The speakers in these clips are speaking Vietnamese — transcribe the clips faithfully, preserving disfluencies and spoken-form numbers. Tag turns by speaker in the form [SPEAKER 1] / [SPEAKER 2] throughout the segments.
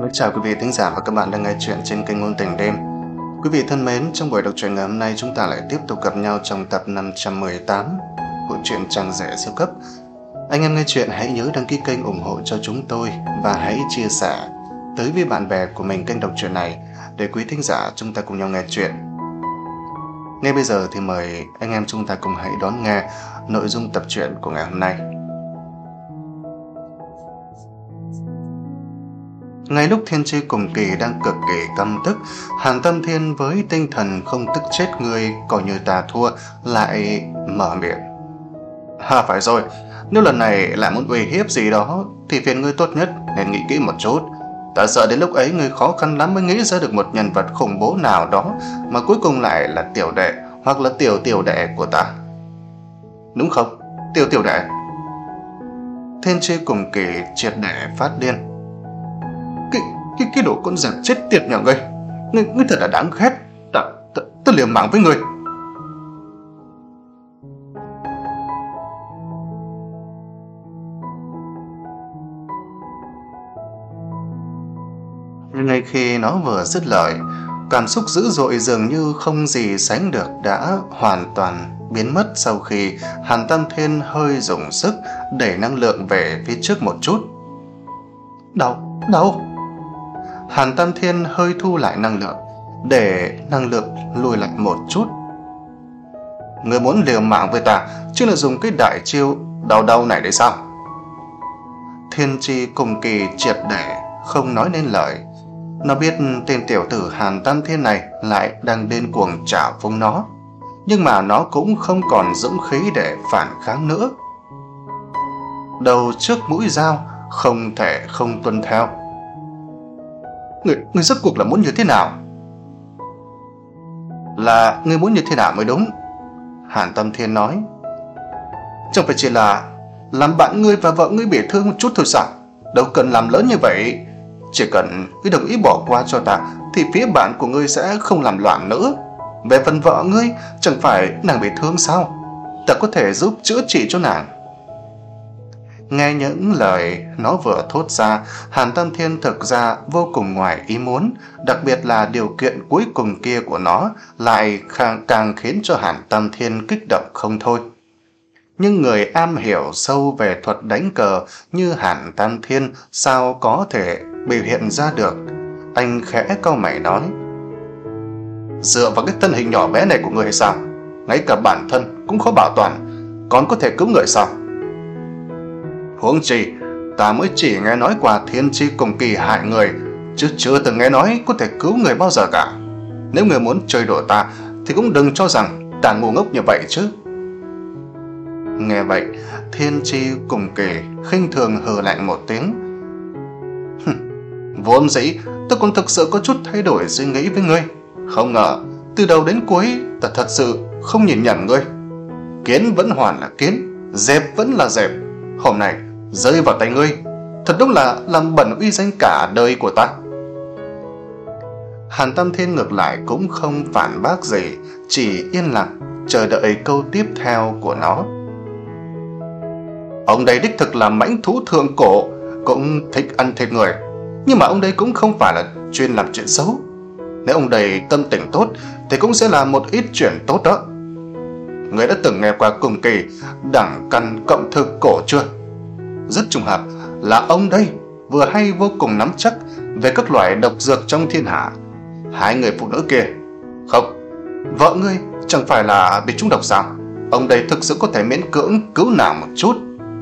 [SPEAKER 1] Mến chào quý vị thính giả và các bạn đang nghe chuyện trên kênh Ngôn Tình Đêm. Quý vị thân mến, trong buổi đọc truyện ngày hôm nay chúng ta lại tiếp tục gặp nhau trong tập năm trăm mười tám của truyện Trang Rẻ Siêu Cấp. Anh em nghe chuyện hãy nhớ đăng ký kênh ủng hộ cho chúng tôi và hãy chia sẻ tới với bạn bè của mình kênh đọc truyện này để quý thính giả chúng ta cùng nhau nghe chuyện. Ngay bây giờ thì mời anh em chúng ta cùng hãy đón nghe nội dung tập truyện của ngày hôm nay. Ngay lúc Thiên Chi cùng Kỳ đang cực kỳ căm tức, Hàn Tâm Thiên với tinh thần không tức chết người coi như ta thua lại mở miệng. À phải rồi, nếu lần này lại muốn uy hiếp gì đó thì phiền ngươi tốt nhất nên nghĩ kỹ một chút. Ta sợ đến lúc ấy ngươi khó khăn lắm mới nghĩ ra được một nhân vật khủng bố nào đó mà cuối cùng lại là tiểu đệ hoặc là tiểu tiểu đệ của ta. Đúng không? Tiểu tiểu đệ. Thiên Chi cùng Kỳ triệt để phát điên. Cái, cái, cái đồ con giặc chết tiệt nhà ngươi, ngươi, ngươi thật là đáng ghét. Ta, ta, ta liều mạng với ngươi. Ngay khi nó vừa dứt lời, cảm xúc dữ dội dường như không gì sánh được đã hoàn toàn biến mất sau khi Hàn Tâm Thiên hơi dùng sức đẩy năng lượng về phía trước một chút. Đau, đau. Hàn Tâm Thiên hơi thu lại năng lượng, để năng lượng lùi lại một chút. Người muốn liều mạng với ta, chứ là dùng cái đại chiêu đau đau này đấy sao? Thiên Chi cùng Kỳ triệt để không nói nên lời. Nó biết tên tiểu tử Hàn Tâm Thiên này lại đang điên cuồng trả phúng nó, nhưng mà nó cũng không còn dũng khí để phản kháng nữa. Đầu trước mũi dao, không thể không tuân theo. Người, người rốt cuộc là muốn như thế nào? Là người muốn như thế nào mới đúng, Hàn Tâm Thiên nói. Chẳng phải chỉ là làm bạn ngươi và vợ ngươi bị thương một chút thôi sao? Đâu cần làm lớn như vậy. Chỉ cần ngươi đồng ý bỏ qua cho ta thì phía bạn của ngươi sẽ không làm loạn nữa. Về phần vợ ngươi, chẳng phải nàng bị thương sao? Ta có thể giúp chữa trị cho nàng. Nghe những lời nó vừa thốt ra, Hàn Tâm Thiên thực ra vô cùng ngoài ý muốn, đặc biệt là điều kiện cuối cùng kia của nó lại càng, càng khiến cho Hàn Tâm Thiên kích động không thôi. Nhưng người am hiểu sâu về thuật đánh cờ như Hàn Tâm Thiên sao có thể biểu hiện ra được? Anh khẽ cau mày nói. Dựa vào cái thân hình nhỏ bé này của người hay sao? Ngay cả bản thân cũng khó bảo toàn, còn có thể cứu người sao? Huống chi, ta mới chỉ nghe nói qua Thiên Chi cùng Kỳ hại người, chứ chưa từng nghe nói có thể cứu người bao giờ cả. Nếu người muốn chơi đùa ta thì cũng đừng cho rằng ta ngu ngốc như vậy chứ. Nghe vậy, Thiên Chi cùng Kỳ khinh thường hừ lạnh một tiếng. Vốn dĩ tôi còn thực sự có chút thay đổi suy nghĩ với ngươi, không ngờ từ đầu đến cuối ta thật sự không nhìn nhầm ngươi. Kiến vẫn hoàn là kiến, dẹp vẫn là dẹp. Hôm nay rơi vào tay ngươi, thật đúng là làm bẩn uy danh cả đời của ta. Hàn Tâm Thiên ngược lại cũng không phản bác gì, chỉ yên lặng chờ đợi câu tiếp theo của nó. Ông đây đích thực là mãnh thú thượng cổ, cũng thích ăn thịt người, nhưng mà ông đây cũng không phải là chuyên làm chuyện xấu. Nếu ông đây tâm tình tốt thì cũng sẽ làm một ít chuyện tốt đó. Người đã từng nghe qua cùng Kỳ đẳng căn cộng thực cổ chưa? Rất trùng hợp là ông đây vừa hay vô cùng nắm chắc về các loại độc dược trong thiên hạ. Hai người phụ nữ kia, không, vợ ngươi chẳng phải là bị trúng độc sao? Ông đây thực sự có thể miễn cưỡng cứu nàng một chút.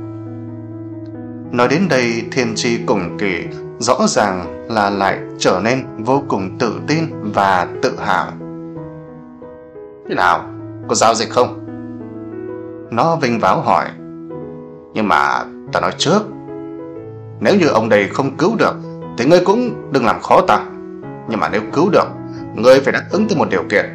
[SPEAKER 1] Nói đến đây, Thiên Chi cùng Kỳ rõ ràng là lại trở nên vô cùng tự tin và tự hào. Thế nào, có giao dịch không? Nó vinh váo hỏi. Nhưng mà ta nói trước, nếu như ông đây không cứu được thì ngươi cũng đừng làm khó ta. Nhưng mà nếu cứu được, ngươi phải đáp ứng tới một điều kiện.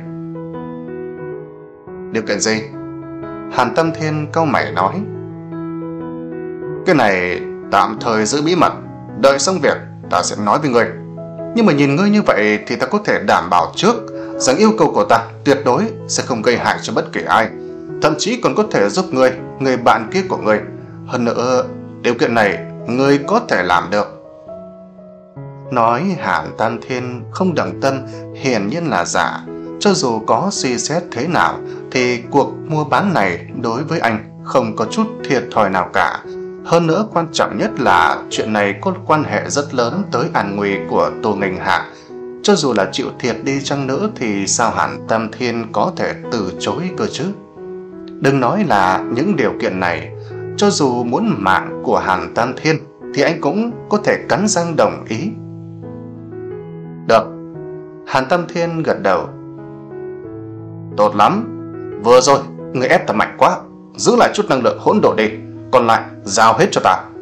[SPEAKER 1] Điều kiện gì? Hàn Tâm Thiên cau mày nói. Cái này tạm thời giữ bí mật, đợi xong việc ta sẽ nói với ngươi. Nhưng mà nhìn ngươi như vậy thì ta có thể đảm bảo trước rằng yêu cầu của ta tuyệt đối sẽ không gây hại cho bất kỳ ai, thậm chí còn có thể giúp ngươi, người bạn kia của ngươi. Hơn nữa, điều kiện này ngươi có thể làm được. nói Hàn Tam Thiên không đẳng tân hiển nhiên là giả. Cho dù có suy xét thế nào thì cuộc mua bán này đối với anh không có chút thiệt thòi nào cả. Hơn nữa quan trọng nhất là chuyện này có quan hệ rất lớn tới an nguy của Tô Nghênh Hạ. Cho dù là chịu thiệt đi chăng nữa thì sao Hàn Tam Thiên có thể từ chối cơ chứ? Đừng nói là những điều kiện này, cho dù muốn mạng của Hàn Tam Thiên thì anh cũng có thể cắn răng đồng ý. Được. Hàn Tam Thiên gật đầu. Tốt lắm. Vừa rồi người ép ta mạnh quá, giữ lại chút năng lượng hỗn độn đi, còn lại giao hết cho ta.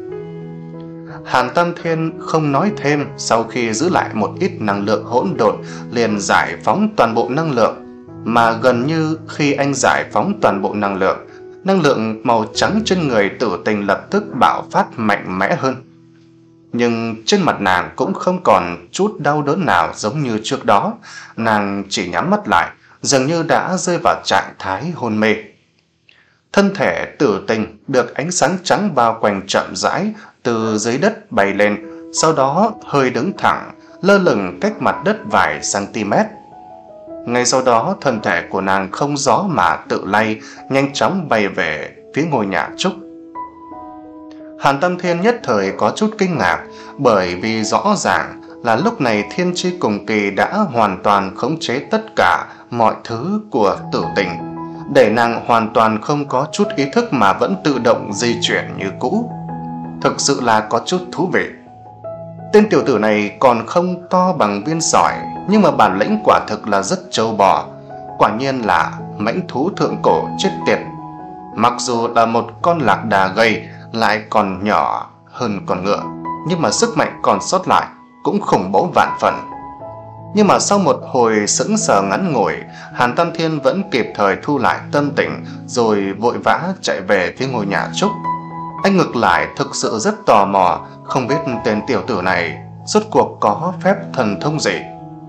[SPEAKER 1] Hàn Tam Thiên không nói thêm. Sau khi giữ lại một ít năng lượng hỗn độn liền giải phóng toàn bộ năng lượng. Mà gần như khi anh giải phóng toàn bộ năng lượng, năng lượng màu trắng trên người Tử Tình lập tức bạo phát mạnh mẽ hơn. Nhưng trên mặt nàng cũng không còn chút đau đớn nào giống như trước đó. Nàng chỉ nhắm mắt lại, dường như đã rơi vào trạng thái hôn mê. Thân thể Tử Tình được ánh sáng trắng bao quanh chậm rãi từ dưới đất bay lên, sau đó hơi đứng thẳng, lơ lửng cách mặt đất vài cm. Ngay sau đó thân thể của nàng không gió mà tự lay, nhanh chóng bay về phía ngôi nhà trúc. Hàn Tam Thiên nhất thời có chút kinh ngạc, bởi vì rõ ràng là lúc này Thiên Chi Cùng Kỳ đã hoàn toàn khống chế tất cả mọi thứ của Tử Tình, để nàng hoàn toàn không có chút ý thức mà vẫn tự động di chuyển như cũ. Thực sự là có chút thú vị. Tên tiểu tử này còn không to bằng viên sỏi, nhưng mà bản lĩnh quả thực là rất trâu bò. Quả nhiên là mãnh thú thượng cổ chết tiệt. Mặc dù là một con lạc đà gầy, lại còn nhỏ hơn con ngựa, nhưng mà sức mạnh còn sót lại cũng khủng bố vạn phần. Nhưng mà sau một hồi sững sờ ngắn ngủi, Hàn Tam Thiên vẫn kịp thời thu lại tâm tình, rồi vội vã chạy về phía ngôi nhà trúc. Anh ngược lại thực sự rất tò mò, không biết tên tiểu tử này rốt cuộc có phép thần thông gì.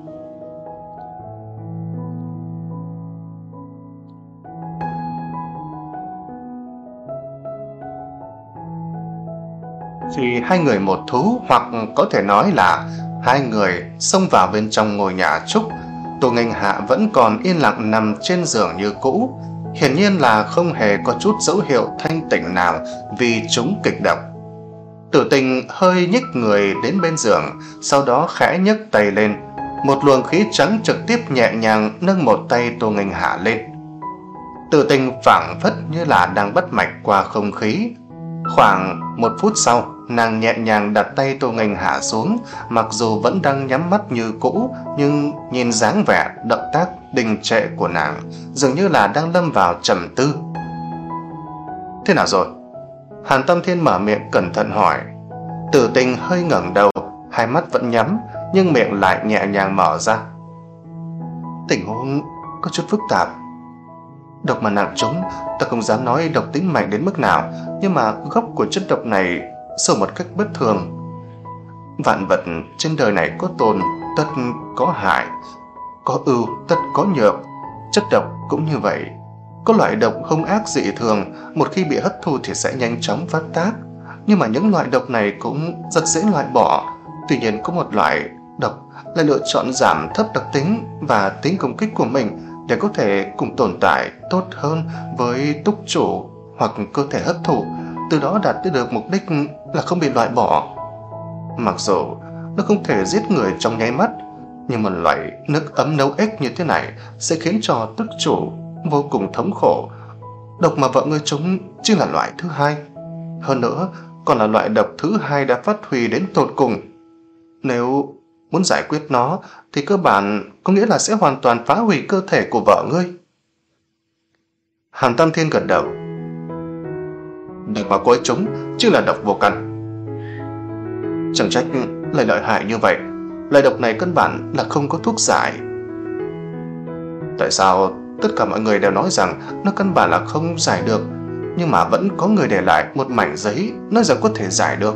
[SPEAKER 1] Khi hai người một thú, hoặc có thể nói là hai người xông vào bên trong ngôi nhà trúc, Tô Nghênh Hạ vẫn còn yên lặng nằm trên giường như cũ, hiển nhiên là không hề có chút dấu hiệu thanh tỉnh nào vì chúng kịch độc. Tử Tình hơi nhích người đến bên giường, sau đó khẽ nhấc tay lên, một luồng khí trắng trực tiếp nhẹ nhàng nâng một tay Tô Nghênh Hạ lên. Tử Tình phảng phất như là đang bắt mạch qua không khí. Khoảng một phút sau, nàng nhẹ nhàng đặt tay Tô Nghênh Hạ xuống, mặc dù vẫn đang nhắm mắt như cũ, nhưng nhìn dáng vẻ động tác đình trệ của nàng dường như là đang lâm vào trầm tư. Thế nào rồi? Hàn Tam Thiên mở miệng cẩn thận hỏi. Tử Tình hơi ngẩng đầu, hai mắt vẫn nhắm, nhưng miệng lại nhẹ nhàng mở ra. Tình huống có chút phức tạp. Độc mà nặng trúng, ta không dám nói độc tính mạnh đến mức nào, nhưng mà gốc của chất độc này sâu một cách bất thường. Vạn vật trên đời này có tồn tất có hại, có ưu tất có nhược. Chất độc cũng như vậy. Có loại độc hung ác dị thường, một khi bị hấp thu thì sẽ nhanh chóng phát tác. Nhưng mà những loại độc này cũng rất dễ loại bỏ. Tuy nhiên có một loại độc là lựa chọn giảm thấp đặc tính và tính công kích của mình để có thể cùng tồn tại tốt hơn với túc chủ hoặc cơ thể hấp thụ, từ đó đạt được mục đích là không bị loại bỏ. Mặc dù nó không thể giết người trong nháy mắt, nhưng một loại nước ấm nấu ếch như thế này sẽ khiến cho túc chủ vô cùng thống khổ. Độc mà vợ ngươi trúng chính là loại thứ hai, hơn nữa còn là loại độc thứ hai đã phát huy đến tột cùng. Nếu muốn giải quyết nó thì cơ bản có nghĩa là sẽ hoàn toàn phá hủy cơ thể của vợ ngươi. Hàn Tam Thiên gật đầu. Độc mà cô ấy trúng chứ là độc vô căn. Chẳng trách lại lợi hại như vậy. Loại độc này căn bản là không có thuốc giải. Tại sao tất cả mọi người đều nói rằng nó căn bản là không giải được, nhưng mà vẫn có người để lại một mảnh giấy nói rằng có thể giải được?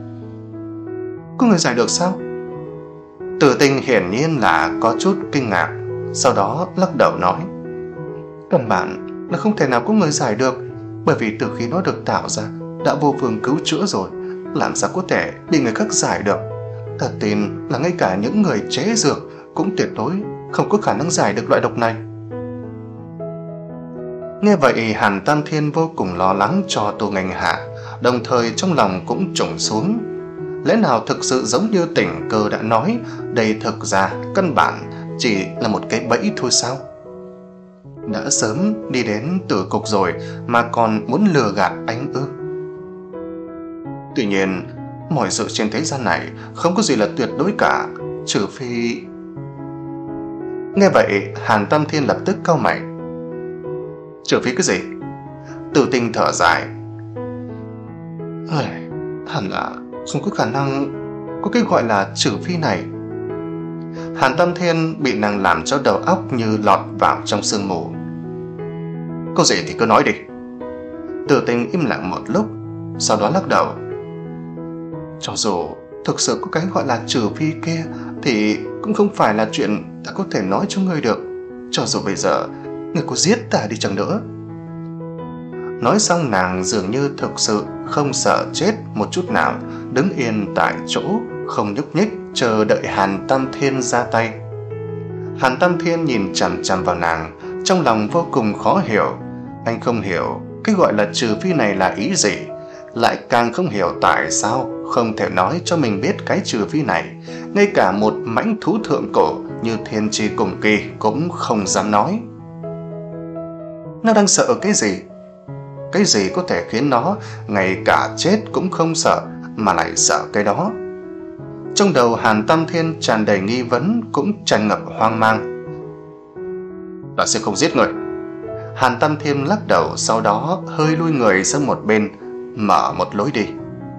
[SPEAKER 1] Có người giải được sao? Tử Tình hiển nhiên là có chút kinh ngạc, sau đó lắc đầu nói. Căn bản là không thể nào có người giải được, bởi vì từ khi nó được tạo ra đã vô phương cứu chữa rồi, làm sao có thể bị người khác giải được. Ta tin là ngay cả những người chế dược cũng tuyệt đối không có khả năng giải được loại độc này. Nghe vậy, Hàn Tam Thiên vô cùng lo lắng cho Tô Nghênh Hạ, đồng thời trong lòng cũng trùng xuống. Lẽ nào thực sự giống như Tình Cơ đã nói, đây thực ra căn bản chỉ là một cái bẫy thôi sao? Đã sớm đi đến tử cục rồi mà còn muốn lừa gạt anh ư? Tuy nhiên, mọi sự trên thế gian này không có gì là tuyệt đối cả, trừ phi... Nghe vậy, Hàn Tam Thiên lập tức cau mày. Trừ phi cái gì? Tử Tình thở dài. Hẳn là không có khả năng có cái gọi là trừ phi này. Hàn Tam Thiên bị nàng làm cho đầu óc như lọt vào trong sương mù. Có gì thì cứ nói đi. Tử Tình im lặng một lúc, sau đó lắc đầu. Cho dù thực sự có cái gọi là trừ phi kia thì cũng không phải là chuyện ta có thể nói cho ngươi được. Cho dù bây giờ ngươi có giết ta đi chăng nữa. Nói xong, nàng dường như thực sự không sợ chết một chút nào, đứng yên tại chỗ không nhúc nhích, chờ đợi Hàn Tam Thiên ra tay. Hàn Tam Thiên nhìn chằm chằm vào nàng, trong lòng vô cùng khó hiểu. Anh không hiểu cái gọi là trừ phi này là ý gì, lại càng không hiểu tại sao không thể nói cho mình biết cái trừ phi này. Ngay cả một mãnh thú thượng cổ như Thiên Chi Cùng Kỳ cũng không dám nói. Nó đang sợ cái gì? Cái gì có thể khiến nó ngay cả chết cũng không sợ mà lại sợ cái đó? Trong đầu Hàn Tam Thiên tràn đầy nghi vấn, cũng tràn ngập hoang mang. Ta sẽ không giết người. Hàn Tam Thiên lắc đầu, sau đó hơi lui người sang một bên, mở một lối đi.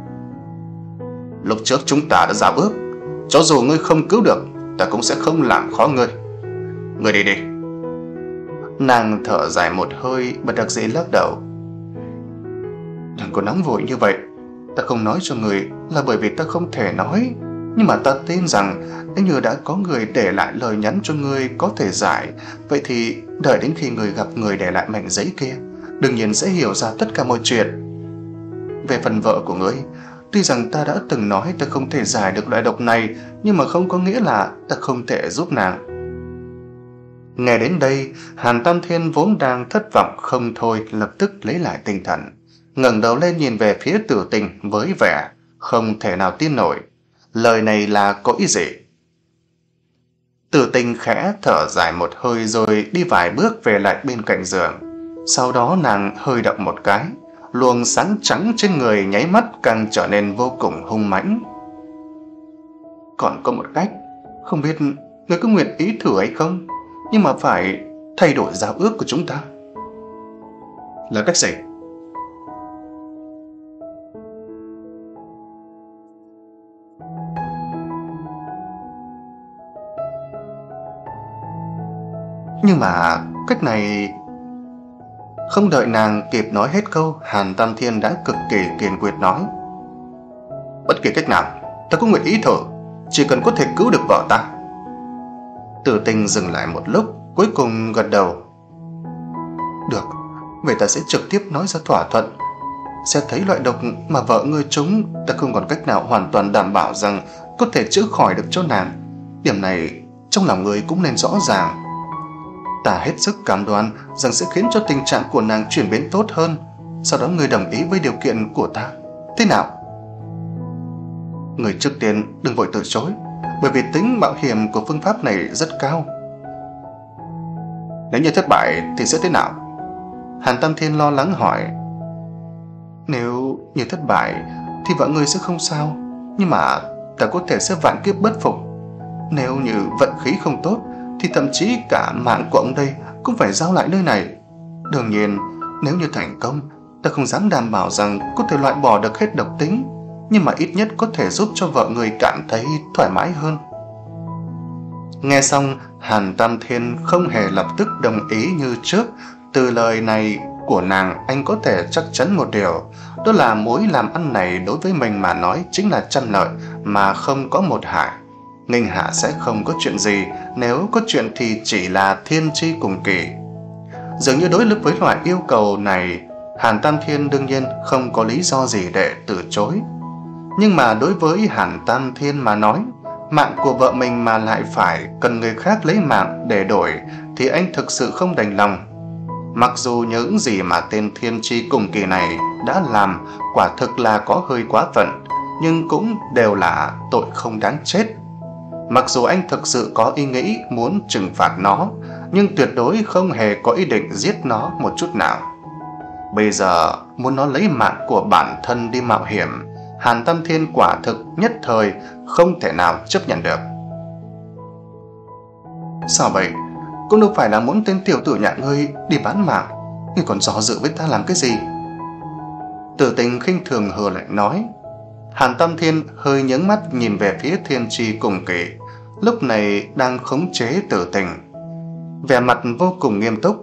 [SPEAKER 1] Lúc trước chúng ta đã giao ước, cho dù ngươi không cứu được, ta cũng sẽ không làm khó ngươi. Ngươi đi đi. Nàng thở dài một hơi, bất đắc dĩ lắc đầu. Đừng có nóng vội như vậy. Ta không nói cho người là bởi vì ta không thể nói, nhưng mà ta tin rằng nếu như đã có người để lại lời nhắn cho ngươi có thể giải, vậy thì đợi đến khi người gặp người để lại mảnh giấy kia, đương nhiên sẽ hiểu ra tất cả mọi chuyện. Về phần vợ của ngươi, tuy rằng ta đã từng nói ta không thể giải được loại độc này, nhưng mà không có nghĩa là ta không thể giúp nàng. Nghe đến đây, Hàn Tam Thiên vốn đang thất vọng không thôi, lập tức lấy lại tinh thần, ngẩng đầu lên nhìn về phía Tử Tình với vẻ không thể nào tin nổi. Lời này là có ý gì? Tử Tình khẽ thở dài một hơi rồi đi vài bước về lại bên cạnh giường. Sau đó nàng hơi động một cái, luồng sáng trắng trên người nháy mắt càng trở nên vô cùng hung mãnh. Còn có một cách, không biết người có nguyện ý thử hay không, nhưng mà phải thay đổi giao ước của chúng ta. Là cách gì? Nhưng mà cách này... Không đợi nàng kịp nói hết câu, Hàn Tam Thiên đã cực kỳ kiên quyết nói. Bất kỳ cách nào, ta cũng nguyện ý thử, chỉ cần có thể cứu được vợ ta. Tử Tình dừng lại một lúc, cuối cùng gật đầu. Được, vậy ta sẽ trực tiếp nói ra thỏa thuận. Sẽ thấy loại độc mà vợ ngươi trúng, ta không còn cách nào hoàn toàn đảm bảo rằng có thể chữa khỏi được cho nàng. Điểm này trong lòng ngươi cũng nên rõ ràng. Ta hết sức cam đoan rằng sẽ khiến cho tình trạng của nàng chuyển biến tốt hơn. Sau đó ngươi đồng ý với điều kiện của ta, thế nào? Người trước tiên đừng vội từ chối, bởi vì tính mạo hiểm của phương pháp này rất cao. Nếu như thất bại thì sẽ thế nào? Hàn Tam Thiên lo lắng hỏi. Nếu như thất bại thì vợ ngươi sẽ không sao, nhưng mà ta có thể sẽ vạn kiếp bất phục. Nếu như vận khí không tốt thì thậm chí cả mạng của ông đây cũng phải giao lại nơi này. Đương nhiên, nếu như thành công, ta không dám đảm bảo rằng có thể loại bỏ được hết độc tính, nhưng mà ít nhất có thể giúp cho vợ người cảm thấy thoải mái hơn. Nghe xong, Hàn Tam Thiên không hề lập tức đồng ý như trước. Từ lời này của nàng, anh có thể chắc chắn một điều, đó là mối làm ăn này đối với mình mà nói chính là trăm lợi mà không có một hại. Nghênh Hạ sẽ không có chuyện gì, nếu có chuyện thì chỉ là Thiên Chi Cùng Kỳ. Dường như đối lực với loại yêu cầu này, Hàn Tam Thiên đương nhiên không có lý do gì để từ chối. Nhưng mà đối với Hàn Tam Thiên mà nói, mạng của vợ mình mà lại phải cần người khác lấy mạng để đổi thì anh thực sự không đành lòng. Mặc dù những gì mà tên thiên tri cùng kỳ này đã làm quả thực là có hơi quá phận, nhưng cũng đều là tội không đáng chết. Mặc dù anh thực sự có ý nghĩ muốn trừng phạt nó, nhưng tuyệt đối không hề có ý định giết nó một chút nào. Bây giờ muốn nó lấy mạng của bản thân đi mạo hiểm, Hàn Tam Thiên quả thực nhất thời không thể nào chấp nhận được. Sao vậy? Cũng đâu phải là muốn tên tiểu tử nhà ngươi đi bán mạng, ngươi còn do dự với ta làm cái gì? Tử Tình khinh thường hừ lạnh nói. Hàn Tam Thiên hơi nhướng mắt nhìn về phía thiên tri cùng kỳ, lúc này đang khống chế Tử Tình, vẻ mặt vô cùng nghiêm túc.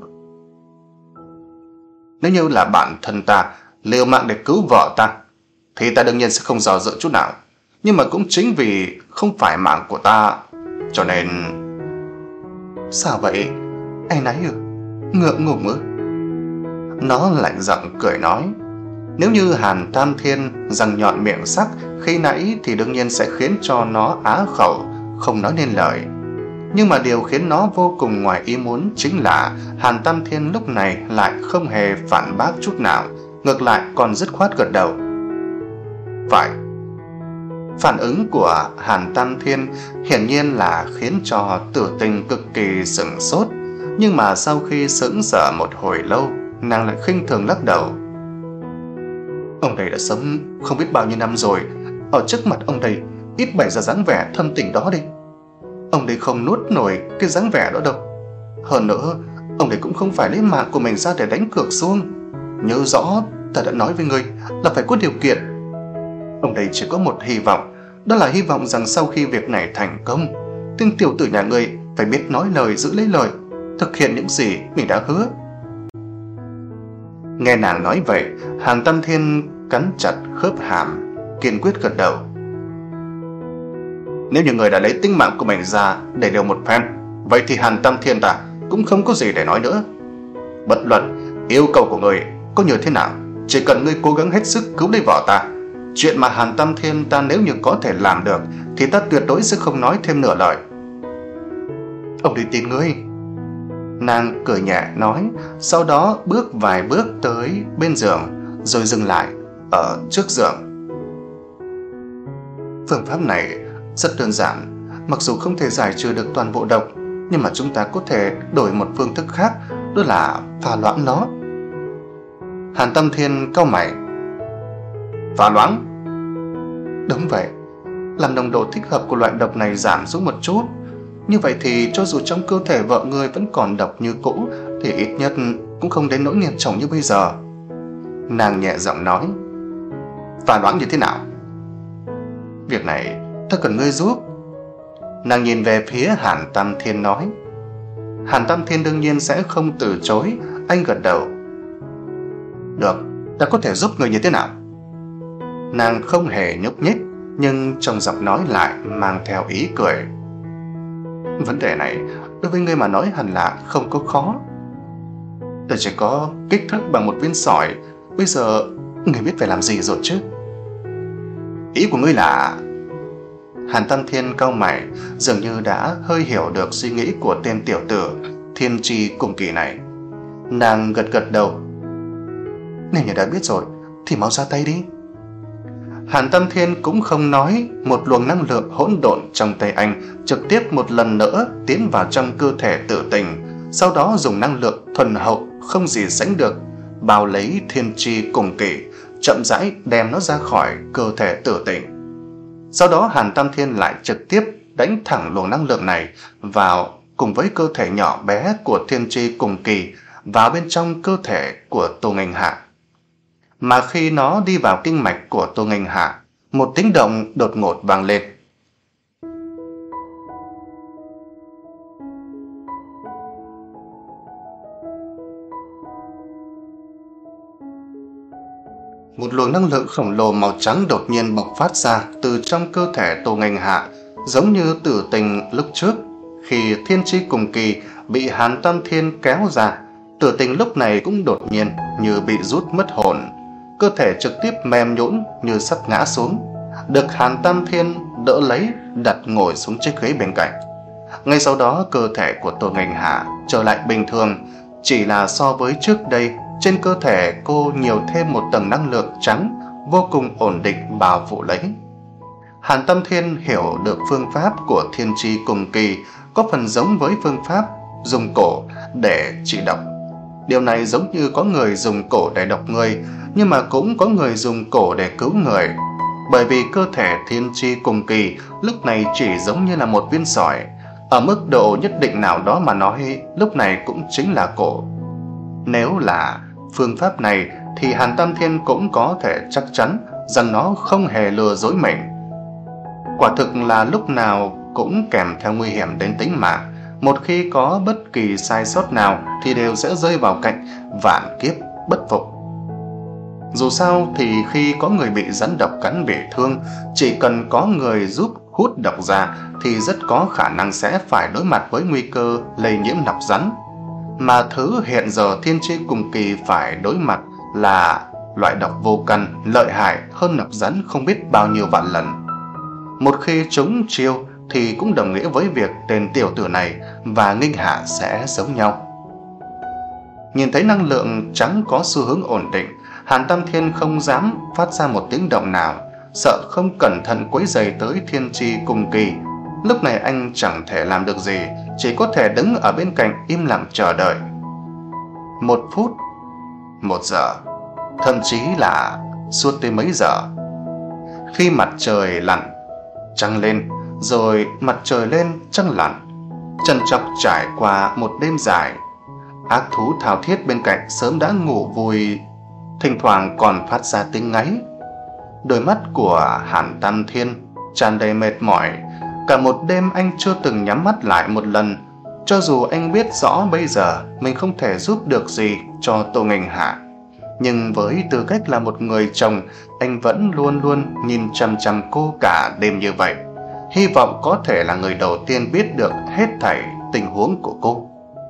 [SPEAKER 1] Nếu như là bản thân ta liều mạng để cứu vợ ta, thì ta đương nhiên sẽ không do dự chút nào. Nhưng mà cũng chính vì không phải mạng của ta, cho nên... Sao vậy? Anh nấy ư? Ngượng ngùng ư? Nó lạnh giọng cười nói. Nếu như Hàn Tam Thiên răng nhọn miệng sắc khi nãy thì đương nhiên sẽ khiến cho nó á khẩu, không nói nên lời. Nhưng mà điều khiến nó vô cùng ngoài ý muốn chính là Hàn Tam Thiên lúc này lại không hề phản bác chút nào, ngược lại còn dứt khoát gật đầu. Phải. Phản ứng của Hàn Tam Thiên hiển nhiên là khiến cho Tử Tình cực kỳ sửng sốt, nhưng mà sau khi sững sờ một hồi lâu, nàng lại khinh thường lắc đầu. Ông đây đã sống không biết bao nhiêu năm rồi, ở trước mặt ông đây ít bày ra dáng vẻ thâm tình đó đi. Ông đây không nuốt nổi cái dáng vẻ đó đâu. Hơn nữa, ông đây cũng không phải lấy mạng của mình ra để đánh cược xuông. Nhớ rõ, ta đã nói với ngươi là phải có điều kiện. Ông đây chỉ có một hy vọng, đó là hy vọng rằng sau khi việc này thành công, tên tiểu tử nhà ngươi phải biết nói lời giữ lấy lời, thực hiện những gì mình đã hứa. Nghe nàng nói vậy, Hàn Tam Thiên cắn chặt khớp hàm, kiên quyết gật đầu. Nếu như người đã lấy tính mạng của mình ra để liều một phen, vậy thì Hàn Tam Thiên ta cũng không có gì để nói nữa. Bất luận yêu cầu của người có như thế nào, chỉ cần ngươi cố gắng hết sức cứu lấy vợ ta, chuyện mà Hàn Tam Thiên ta nếu như có thể làm được thì ta tuyệt đối sẽ không nói thêm nửa lời. Ông đi tin ngươi. Nàng cười nhẹ nói, sau đó bước vài bước tới bên giường, rồi dừng lại ở trước giường. Phương pháp này rất đơn giản, mặc dù không thể giải trừ được toàn bộ độc, nhưng mà chúng ta có thể đổi một phương thức khác, đó là pha loãng nó. Hàn Tam Thiên cau mày. Pha loãng? Đúng vậy, làm nồng độ thích hợp của loại độc này giảm xuống một chút. Như vậy thì cho dù trong cơ thể vợ ngươi vẫn còn độc như cũ thì ít nhất cũng không đến nỗi nghiêm trọng như bây giờ. Nàng nhẹ giọng nói. Pha loãng như thế nào? Việc này ta cần ngươi giúp. Nàng nhìn về phía Hàn Tam Thiên nói. Hàn Tam Thiên đương nhiên sẽ không từ chối, anh gật đầu. Được, ta có thể giúp người như thế nào? Nàng không hề nhúc nhích, nhưng trong giọng nói lại mang theo ý cười. Vấn đề này đối với ngươi mà nói hẳn là không có khó. Ta chỉ có kích thước bằng một viên sỏi, bây giờ ngươi biết phải làm gì rồi chứ? Ý của ngươi là... Hàn Tam Thiên cau mày, dường như đã hơi hiểu được suy nghĩ của tên tiểu tử thiên tri cùng kỳ này. Nàng gật gật đầu. Nếu như đã biết rồi thì mau ra tay đi. Hàn Tam Thiên cũng không nói, một luồng năng lượng hỗn độn trong tay anh trực tiếp một lần nữa tiến vào trong cơ thể Tử Tình, sau đó dùng năng lượng thuần hậu không gì sánh được bao lấy thiên tri cùng kỳ, chậm rãi đem nó ra khỏi cơ thể Tử Tình. Sau đó Hàn Tam Thiên lại trực tiếp đánh thẳng luồng năng lượng này vào cùng với cơ thể nhỏ bé của thiên tri cùng kỳ vào bên trong cơ thể của Tô Nghênh Hạ. Mà khi nó đi vào kinh mạch của Tô Nghênh Hạ, một tiếng động đột ngột vang lên. Một luồng năng lượng khổng lồ màu trắng đột nhiên bộc phát ra từ trong cơ thể Tô Nghênh Hạ, giống như Tử Tình lúc trước khi thiên tri cùng kỳ bị Hàn Tam Thiên kéo ra. Tử Tình lúc này cũng đột nhiên như bị rút mất hồn, cơ thể trực tiếp mềm nhũn như sắp ngã xuống. được Hàn Tam Thiên đỡ lấy đặt ngồi xuống chiếc ghế bên cạnh. Ngay sau đó cơ thể của Tô Nghênh Hạ trở lại bình thường, chỉ là so với trước đây, trên cơ thể cô nhiều thêm một tầng năng lượng trắng vô cùng ổn định bao phủ lấy. Hàn Tam Thiên hiểu được phương pháp của Thiên Chi Cùng Kỳ có phần giống với phương pháp dùng cổ để trị độc. Điều này giống như có người dùng cổ để độc người, nhưng mà cũng có người dùng cổ để cứu người. Bởi vì cơ thể Thiên Chi Cùng Kỳ lúc này chỉ giống như là một viên sỏi, ở mức độ nhất định nào đó mà nói, lúc này cũng chính là cổ. Nếu là phương pháp này thì Hàn Tam Thiên cũng có thể chắc chắn rằng nó không hề lừa dối mình. Quả thực là lúc nào cũng kèm theo nguy hiểm đến tính mạng. Một khi có bất kỳ sai sót nào thì đều sẽ rơi vào cảnh vạn kiếp bất phục. Dù sao thì khi có người bị rắn độc cắn bị thương, chỉ cần có người giúp hút độc ra thì rất có khả năng sẽ phải đối mặt với nguy cơ lây nhiễm độc rắn. Mà thứ hiện giờ Thiên Chi Cùng Kỳ phải đối mặt là loại độc vô căn, lợi hại hơn độc rắn không biết bao nhiêu vạn lần. Một khi chúng chiêu thì cũng đồng nghĩa với việc tên tiểu tử này và Nghênh Hạ sẽ giống nhau. Nhìn thấy năng lượng trắng có xu hướng ổn định, Hàn Tam Thiên không dám phát ra một tiếng động nào, sợ không cẩn thận quấy rầy tới Thiên Chi Cùng Kỳ. Lúc này anh chẳng thể làm được gì, chỉ có thể đứng ở bên cạnh im lặng chờ đợi. Một phút, một giờ, thậm chí là suốt tới mấy giờ. Khi mặt trời lặn, trăng lên, rồi mặt trời lên, trăng lặn, trằn trọc trải qua một đêm dài. Ác thú thao thiết bên cạnh sớm đã ngủ vùi, thỉnh thoảng còn phát ra tiếng ngáy. Đôi mắt của Hàn Tam Thiên tràn đầy mệt mỏi. Cả một đêm anh chưa từng nhắm mắt lại một lần, cho dù anh biết rõ bây giờ mình không thể giúp được gì cho Tô Nghênh Hạ. Nhưng với tư cách là một người chồng, anh vẫn luôn luôn nhìn chằm chằm cô cả đêm như vậy, hy vọng có thể là người đầu tiên biết được hết thảy tình huống của cô.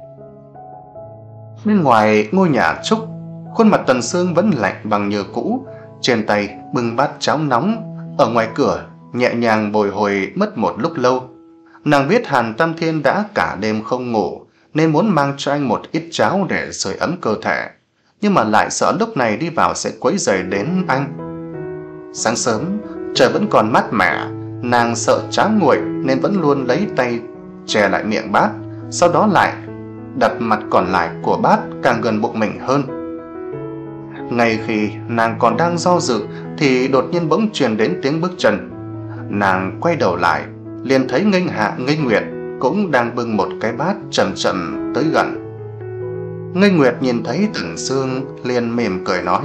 [SPEAKER 1] Bên ngoài ngôi nhà trúc, khuôn mặt Tần Sương vẫn lạnh bằng như cũ, trên tay bưng bát cháo nóng, ở ngoài cửa nhẹ nhàng bồi hồi mất một lúc lâu. Nàng biết Hàn Tam Thiên đã cả đêm không ngủ, nên muốn mang cho anh một ít cháo để sưởi ấm cơ thể, nhưng mà lại sợ lúc này đi vào sẽ quấy rầy đến anh. Sáng sớm, trời vẫn còn mát mẻ, nàng sợ cháo nguội nên vẫn luôn lấy tay che lại miệng bát, sau đó lại đặt mặt còn lại của bát càng gần bụng mình hơn. Ngay khi nàng còn đang do dự thì đột nhiên bỗng truyền đến tiếng bước chân. Nàng quay đầu lại, liền thấy Nghênh Hạ Nghênh Nguyệt cũng đang bưng một cái bát chậm chậm tới gần. Nghênh Nguyệt nhìn thấy Tần Sương liền mỉm cười nói: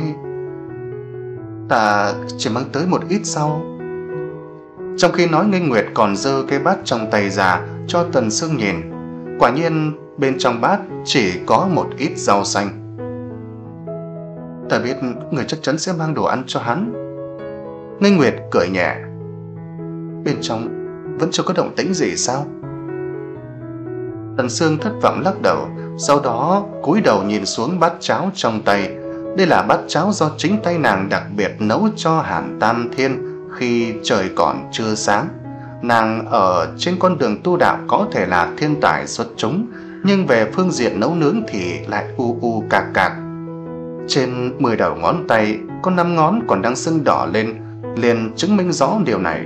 [SPEAKER 1] "Ta chỉ mang tới một ít rau." Trong khi nói, Nghênh Nguyệt còn giơ cái bát trong tay ra cho Tần Sương nhìn. Quả nhiên bên trong bát chỉ có một ít rau xanh. "Ta biết người chắc chắn sẽ mang đồ ăn cho hắn." Nghênh Nguyệt cười nhẹ: "Bên trong vẫn chưa có động tĩnh gì sao?" Tần Sương thất vọng lắc đầu, sau đó cúi đầu nhìn xuống bát cháo trong tay. Đây là bát cháo do chính tay nàng đặc biệt nấu cho Hàn Tam Thiên khi trời còn chưa sáng. Nàng ở trên con đường tu đạo có thể là thiên tài xuất chúng, nhưng về phương diện nấu nướng thì lại u u cạc cạc. Trên mười đầu ngón tay có năm ngón còn đang sưng đỏ lên, liền chứng minh rõ điều này.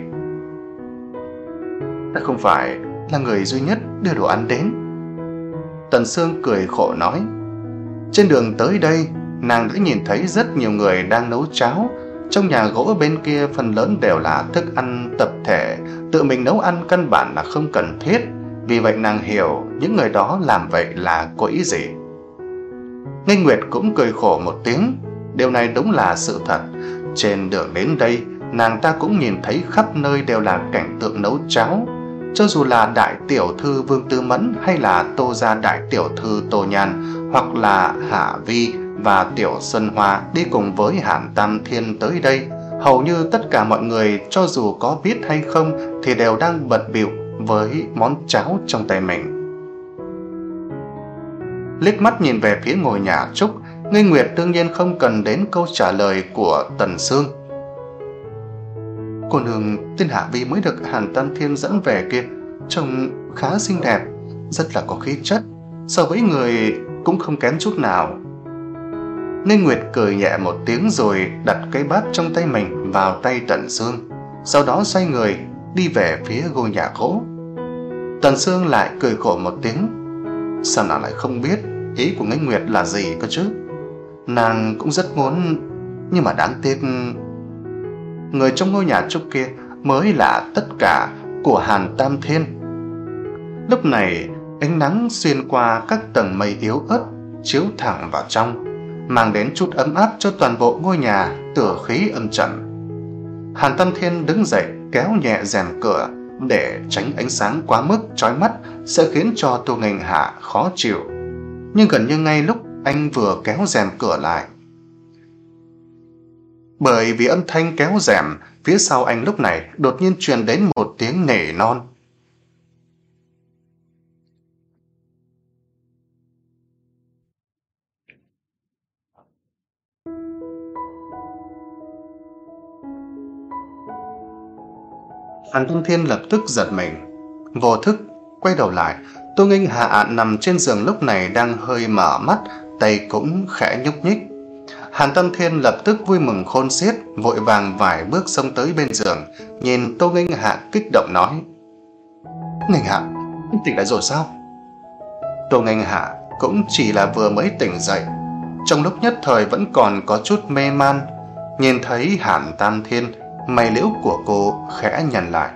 [SPEAKER 1] "Ta không phải là người duy nhất đưa đồ ăn đến." Tần Sương cười khổ nói. Trên đường tới đây, nàng đã nhìn thấy rất nhiều người đang nấu cháo. Trong nhà gỗ bên kia phần lớn đều là thức ăn tập thể, tự mình nấu ăn căn bản là không cần thiết. Vì vậy nàng hiểu những người đó làm vậy là có ý gì. Nghênh Nguyệt cũng cười khổ một tiếng. Điều này đúng là sự thật. Trên đường đến đây, nàng ta cũng nhìn thấy khắp nơi đều là cảnh tượng nấu cháo. Cho dù là đại tiểu thư Vương Tư Mẫn hay là Tô gia đại tiểu thư Tô Nhan, hoặc là Hạ Vi và Tiểu Xuân Hoa đi cùng với Hàn Tam Thiên tới đây, hầu như tất cả mọi người cho dù có biết hay không thì đều đang bận bịu với món cháo trong tay mình. Liếc mắt nhìn về phía ngôi nhà trúc, Nghênh Nguyệt đương nhiên không cần đến câu trả lời của Tần Sương. Cô nương tên Hạ Vi mới được Hàn Tam Thiên dẫn về kia trông khá xinh đẹp, rất là có khí chất, so với người cũng không kém chút nào. Ngân Nguyệt cười nhẹ một tiếng rồi đặt cái bát trong tay mình vào tay Tần Sương, sau đó xoay người đi về phía ngôi nhà gỗ. Tần Sương lại cười khổ một tiếng. Sao nàng lại không biết ý của Ngân Nguyệt là gì cơ chứ? Nàng cũng rất muốn, nhưng mà đáng tiếc người trong ngôi nhà trúc kia mới là tất cả của Hàn Tam Thiên. Lúc này ánh nắng xuyên qua các tầng mây yếu ớt chiếu thẳng vào trong, mang đến chút ấm áp cho toàn bộ ngôi nhà tựa khí âm trầm. Hàn Tam Thiên đứng dậy kéo nhẹ rèm cửa để tránh ánh sáng quá mức chói mắt sẽ khiến cho Tô Nghênh Hạ khó chịu. Nhưng gần như ngay lúc anh vừa kéo rèm cửa lại, bởi vì âm thanh kéo rèm, phía sau anh lúc này đột nhiên truyền đến một tiếng nỉ non. Hàn Tam Thiên lập tức giật mình, vô thức quay đầu lại. Tô Nghênh Hạ nằm trên giường lúc này đang hơi mở mắt, tay cũng khẽ nhúc nhích. Hàn Tam Thiên lập tức vui mừng khôn xiết, vội vàng vài bước xông tới bên giường, nhìn Tô Nghênh Hạ kích động nói: Nghênh Hạ, tỉnh lại rồi sao? Tô Nghênh Hạ cũng chỉ là vừa mới tỉnh dậy, trong lúc nhất thời vẫn còn có chút mê man. Nhìn thấy Hàn Tam Thiên, mày liễu của cô khẽ nhăn lại.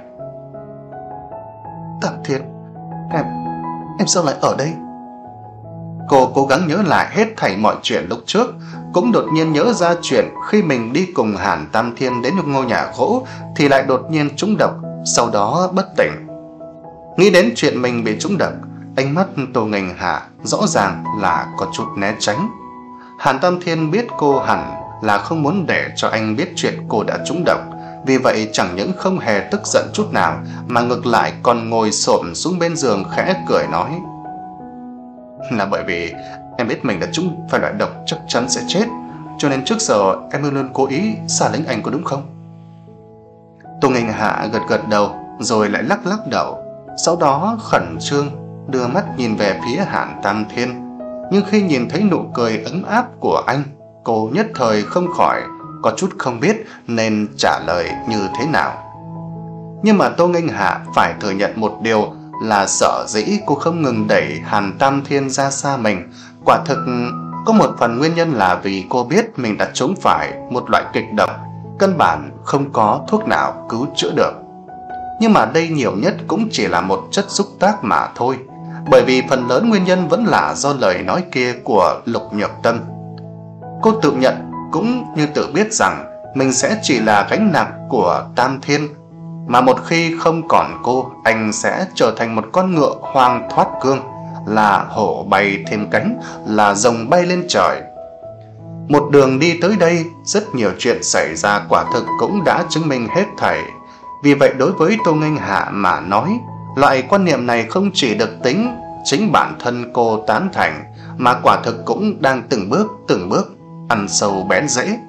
[SPEAKER 1] Tam Thiên, em, em sao lại ở đây? Cô cố gắng nhớ lại hết thảy mọi chuyện lúc trước, cũng đột nhiên nhớ ra chuyện khi mình đi cùng Hàn Tam Thiên đến một ngôi nhà gỗ thì lại đột nhiên trúng độc, sau đó bất tỉnh. Nghĩ đến chuyện mình bị trúng độc, ánh mắt Tô Nghênh Hạ rõ ràng là có chút né tránh. Hàn Tam Thiên biết cô hẳn là không muốn để cho anh biết chuyện cô đã trúng độc, vì vậy chẳng những không hề tức giận chút nào mà ngược lại còn ngồi xổm xuống bên giường khẽ cười nói: Là bởi vì em biết mình đã trúng phải loại độc chắc chắn sẽ chết, cho nên trước giờ em luôn luôn cố ý xa lánh anh, có đúng không? Tô Nghênh Hạ gật gật đầu rồi lại lắc lắc đầu, sau đó khẩn trương đưa mắt nhìn về phía Hàn Tam Thiên. Nhưng khi nhìn thấy nụ cười ấm áp của anh, cô nhất thời không khỏi có chút không biết nên trả lời như thế nào. Nhưng mà Tô Nghênh Hạ phải thừa nhận một điều là sở dĩ cô không ngừng đẩy Hàn Tam Thiên ra xa mình, quả thực có một phần nguyên nhân là vì cô biết mình đã trúng phải một loại kịch độc căn bản không có thuốc nào cứu chữa được. Nhưng mà đây nhiều nhất cũng chỉ là một chất xúc tác mà thôi, bởi vì phần lớn nguyên nhân vẫn là do lời nói kia của Lục Nhược Tâm. Cô tự nhận cũng như tự biết rằng mình sẽ chỉ là gánh nặng của Tam Thiên, mà một khi không còn cô, anh sẽ trở thành một con ngựa hoang thoát cương, là hổ bay thêm cánh, là rồng bay lên trời. Một đường đi tới đây, rất nhiều chuyện xảy ra quả thực cũng đã chứng minh hết thảy. Vì vậy đối với Tô Nghênh Hạ mà nói, loại quan niệm này không chỉ được tính chính bản thân cô tán thành, mà quả thực cũng đang từng bước từng bước ăn sâu bén rễ.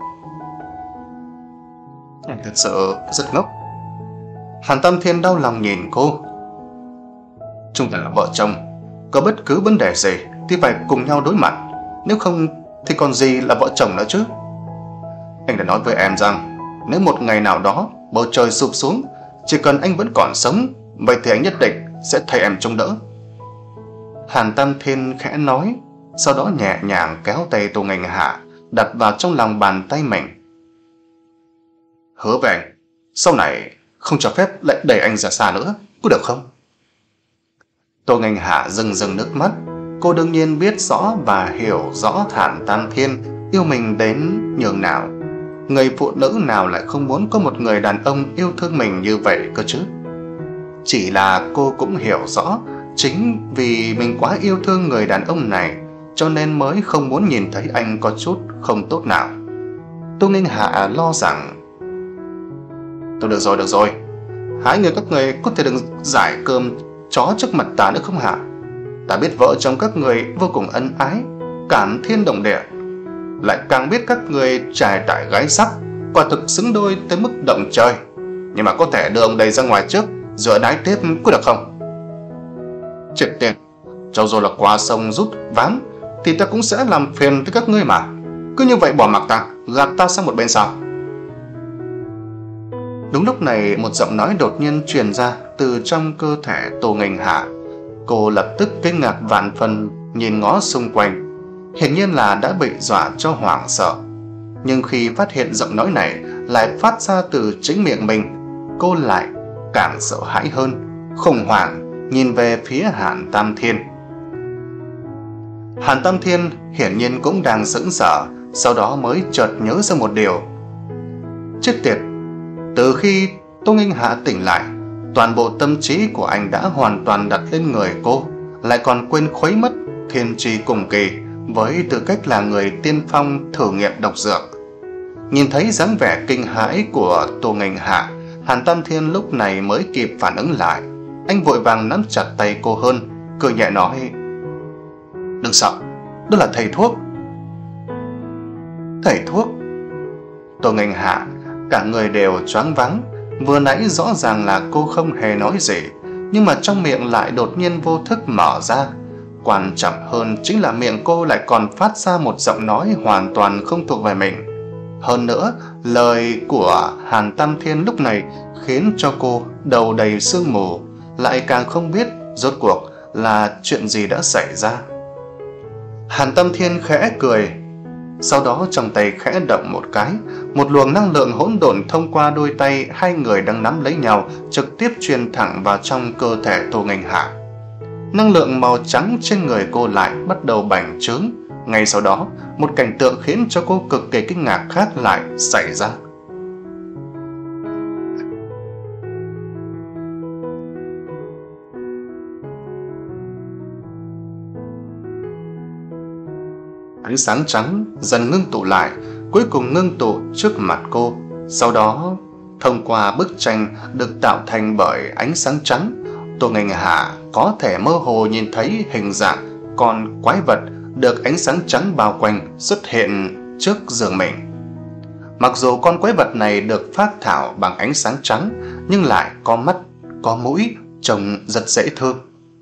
[SPEAKER 1] Em thật sự rất ngốc. Hàn Tam Thiên đau lòng nhìn cô. Chúng ta là vợ chồng, có bất cứ vấn đề gì thì phải cùng nhau đối mặt, nếu không thì còn gì là vợ chồng nữa chứ. Anh đã nói với em rằng nếu một ngày nào đó bầu trời sụp xuống, chỉ cần anh vẫn còn sống, vậy thì anh nhất định sẽ thay em trông đỡ. Hàn Tam Thiên khẽ nói, sau đó nhẹ nhàng kéo tay Tô Nghênh Hạ đặt vào trong lòng bàn tay mình. Hứa với anh, sau này không cho phép lại đẩy anh ra xa nữa, có được không? Tô Nghênh Hạ rưng rưng nước mắt. Cô đương nhiên biết rõ và hiểu rõ Hàn Tam Thiên yêu mình đến nhường nào. Người phụ nữ nào lại không muốn có một người đàn ông yêu thương mình như vậy cơ chứ? Chỉ là cô cũng hiểu rõ, chính vì mình quá yêu thương người đàn ông này, cho nên mới không muốn nhìn thấy anh có chút không tốt nào. Tô Nghênh Hạ lo rằng, Thôi được rồi, được rồi, hai người các người có thể đừng giải cơm chó trước mặt ta nữa không hả? Ta biết vợ chồng các người vô cùng ân ái, cảm thiên đồng địa, lại càng biết các người trai tài gái sắc, quả thực xứng đôi tới mức động trời. nhưng mà có thể đưa ông đây ra ngoài trước rồi đái tiếp có được không? Chết tiệt, cho dù là qua sông rút ván thì ta cũng sẽ làm phiền tới các ngươi mà. Cứ như vậy bỏ mặc ta, gạt ta sang một bên sao? Đúng lúc này, một giọng nói đột nhiên truyền ra từ trong cơ thể Tô Nghênh Hạ. Cô lập tức kinh ngạc vạn phần, nhìn ngó xung quanh. Hiển nhiên là đã bị dọa cho hoảng sợ. Nhưng khi phát hiện giọng nói này lại phát ra từ chính miệng mình, cô lại càng sợ hãi hơn, khủng hoảng nhìn về phía Hàn Tam Thiên. Hàn Tam Thiên hiển nhiên cũng đang sững sờ, sau đó mới chợt nhớ ra một điều. Chết tiệt, từ khi Tô Nghênh Hạ tỉnh lại, toàn bộ tâm trí của anh đã hoàn toàn đặt lên người cô, lại còn quên khuấy mất thiên tri cùng kỳ với tư cách là người tiên phong thử nghiệm độc dược. Nhìn thấy dáng vẻ kinh hãi của Tô Nghênh Hạ, Hàn Tam Thiên lúc này mới kịp phản ứng lại. Anh vội vàng nắm chặt tay cô hơn, cười nhẹ nói: đừng sợ, đó là thầy thuốc. Thầy thuốc? Tô Nghênh Hạ cả người đều choáng váng. Vừa nãy rõ ràng là cô không hề nói gì, nhưng mà trong miệng lại đột nhiên vô thức mở ra. Quan trọng hơn chính là miệng cô lại còn phát ra một giọng nói hoàn toàn không thuộc về mình. Hơn nữa, lời của Hàn Tam Thiên lúc này khiến cho cô đầu đầy sương mù, lại càng không biết rốt cuộc là chuyện gì đã xảy ra. Hàn Tam Thiên khẽ cười, sau đó trong tay khẽ động một cái, một luồng năng lượng hỗn độn thông qua đôi tay hai người đang nắm lấy nhau trực tiếp truyền thẳng vào trong cơ thể Tô Nghênh Hạ. Năng lượng màu trắng trên người cô lại bắt đầu bành trướng. Ngay sau đó, một cảnh tượng khiến cho cô cực kỳ kinh ngạc khác lại xảy ra. Ánh sáng trắng dần ngưng tụ lại, cuối cùng ngưng tụ trước mặt cô. Sau đó, thông qua bức tranh được tạo thành bởi ánh sáng trắng, Tô Nghênh Hạ có thể mơ hồ nhìn thấy hình dạng con quái vật được ánh sáng trắng bao quanh xuất hiện trước giường mình. Mặc dù con quái vật này được phác thảo bằng ánh sáng trắng, nhưng lại có mắt, có mũi, trông rất dễ thương.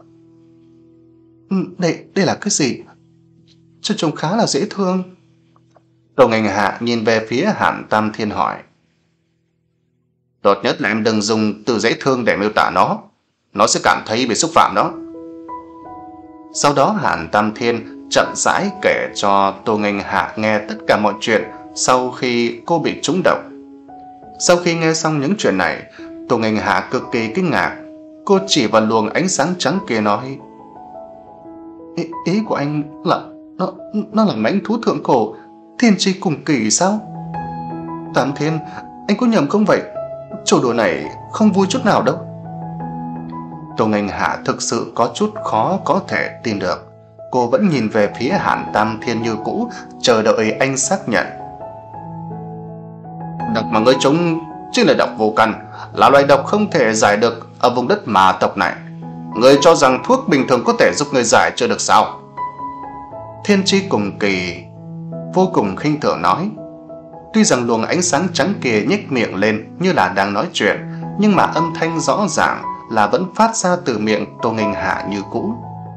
[SPEAKER 1] Đây, đây là cái gì? Trông khá là dễ thương. Tô Nghênh Hạ nhìn về phía Hàn Tam Thiên hỏi. Tốt nhất là em đừng dùng từ dễ thương để miêu tả nó, nó sẽ cảm thấy bị xúc phạm đó. Sau đó Hàn Tam Thiên chậm rãi kể cho Tô Nghênh Hạ nghe tất cả mọi chuyện sau khi cô bị trúng độc. Sau khi nghe xong những chuyện này, Tô Nghênh Hạ cực kỳ kinh ngạc. Cô chỉ vào luồng ánh sáng trắng kia nói: Ý, ý của anh là nó, nó là mãnh thú thượng cổ thiên tri cùng kỳ sao? Tam Thiên, anh có nhầm không vậy? Trò đùa này không vui chút nào đâu. Tô Nghênh Hạ thực sự có chút khó có thể tin được. Cô vẫn nhìn về phía Hàn Tam Thiên như cũ, chờ đợi anh xác nhận. Độc mà ngươi trúng chính là độc vô căn, là loại độc không thể giải được ở vùng đất mà tộc này. Ngươi cho rằng thuốc bình thường có thể giúp ngươi giải chưa được sao? Thiên tri cùng kỳ vô cùng khinh thường nói. Tuy rằng luồng ánh sáng trắng kia nhếch miệng lên như là đang nói chuyện, nhưng mà âm thanh rõ ràng là vẫn phát ra từ miệng Tô Nghênh Hạ như cũ.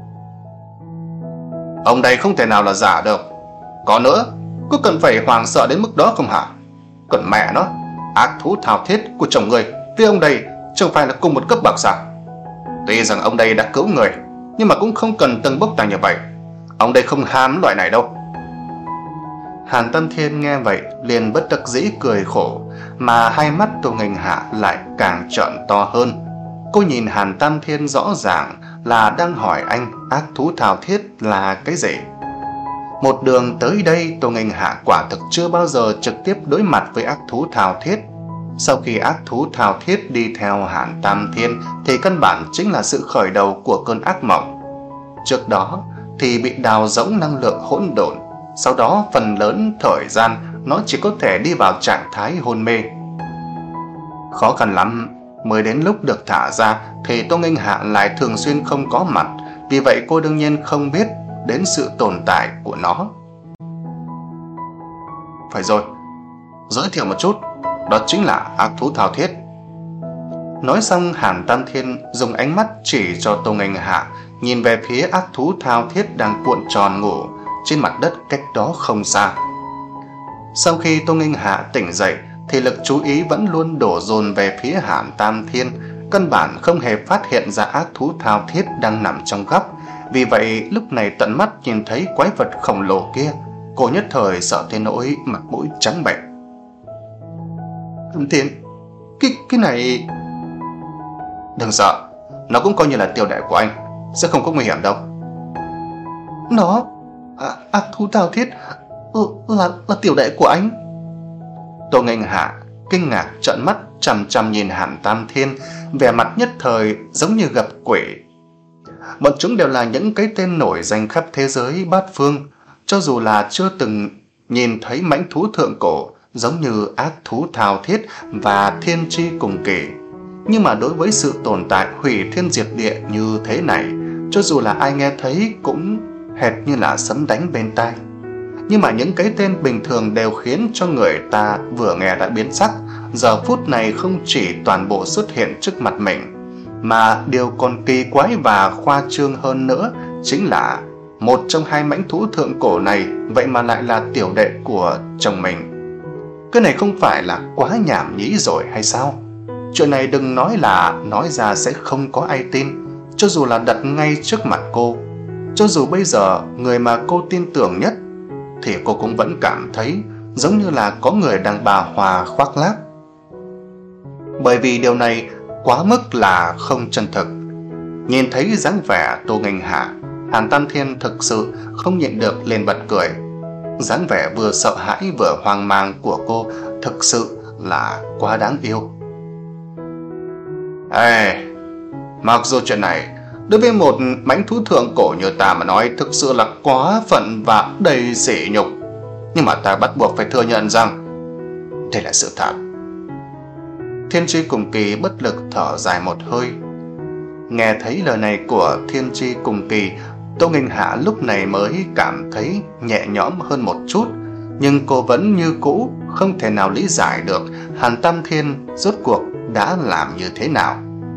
[SPEAKER 1] Ông đây không thể nào là giả được. Có nữa, có cần phải hoảng sợ đến mức đó không hả? Còn mẹ nó, ác thú thao thiết của chồng người với ông đây chẳng phải là cùng một cấp bậc sao? Tuy rằng ông đây đã cứu người, nhưng mà cũng không cần tâng bốc tài như vậy. Ông đây không ham loại này đâu. Hàn Tam Thiên nghe vậy liền bất đắc dĩ cười khổ, mà hai mắt Tô Nghênh Hạ lại càng trợn to hơn. Cô nhìn Hàn Tam Thiên rõ ràng là đang hỏi anh ác thú thao thiết là cái gì. Một đường tới đây, Tô Nghênh Hạ quả thực chưa bao giờ trực tiếp đối mặt với ác thú thao thiết. Sau khi ác thú thao thiết đi theo Hàn Tam Thiên thì căn bản chính là sự khởi đầu của cơn ác mộng. Trước đó thì bị đào rỗng năng lượng hỗn độn, sau đó phần lớn thời gian nó chỉ có thể đi vào trạng thái hôn mê. Khó khăn lắm mới đến lúc được thả ra thì Tô Nghênh Hạ lại thường xuyên không có mặt, vì vậy cô đương nhiên không biết đến sự tồn tại của nó. Phải rồi, giới thiệu một chút, đó chính là ác thú thao thiết. Nói xong, Hàn Tam Thiên dùng ánh mắt chỉ cho Tô Nghênh Hạ, nhìn về phía ác thú thao thiết đang cuộn tròn ngủ trên mặt đất cách đó không xa. Sau khi Tô Nghênh Hạ tỉnh dậy thì lực chú ý vẫn luôn đổ dồn về phía Hàn Tam Thiên, căn bản không hề phát hiện ra ác thú thao thiết đang nằm trong góc. Vì vậy lúc này tận mắt nhìn thấy quái vật khổng lồ kia, cô nhất thời sợ tới nỗi mặt mũi trắng bệch. Tam Thiên, cái, cái này... Đừng sợ, nó cũng coi như là tiểu đệ của anh, sẽ không có nguy hiểm đâu. Nó... À, ác thú thao thiết là, là tiểu đệ của anh? Tô Nghênh Hạ kinh ngạc trợn mắt chằm chằm nhìn Hàn Tam Thiên, vẻ mặt nhất thời giống như gặp quỷ. Bọn chúng đều là những cái tên nổi danh khắp thế giới bát phương, cho dù là chưa từng nhìn thấy mãnh thú thượng cổ giống như ác thú thao thiết và thiên tri cùng kỳ, nhưng mà đối với sự tồn tại hủy thiên diệt địa như thế này, cho dù là ai nghe thấy cũng hệt như là sấm đánh bên tai. Nhưng mà những cái tên bình thường đều khiến cho người ta vừa nghe đã biến sắc. Giờ phút này không chỉ toàn bộ xuất hiện trước mặt mình, mà điều còn kỳ quái và khoa trương hơn nữa chính là một trong hai mãnh thú thượng cổ này vậy mà lại là tiểu đệ của chồng mình. Cái này không phải là quá nhảm nhí rồi hay sao? Chuyện này đừng nói là nói ra sẽ không có ai tin, cho dù là đặt ngay trước mặt cô. Cho dù bây giờ người mà cô tin tưởng nhất thì cô cũng vẫn cảm thấy giống như là có người đang bà hòa khoác lác. Bởi vì điều này quá mức là không chân thực. Nhìn thấy dáng vẻ Tô Nghênh Hạ, Hàn Tam Thiên thực sự không nhịn được lên bật cười. Dáng vẻ vừa sợ hãi vừa hoang mang của cô thực sự là quá đáng yêu. Ê, mặc dù chuyện này đối với một mãnh thú thượng cổ như ta mà nói thực sự là quá phận và đầy sỉ nhục, nhưng mà ta bắt buộc phải thừa nhận rằng đây là sự thật. Thiên tri cùng kỳ bất lực thở dài một hơi. Nghe thấy lời này của Thiên tri cùng kỳ, Tô Nghênh Hạ lúc này mới cảm thấy nhẹ nhõm hơn một chút, nhưng cô vẫn như cũ không thể nào lý giải được Hàn Tam Thiên rốt cuộc đã làm như thế nào.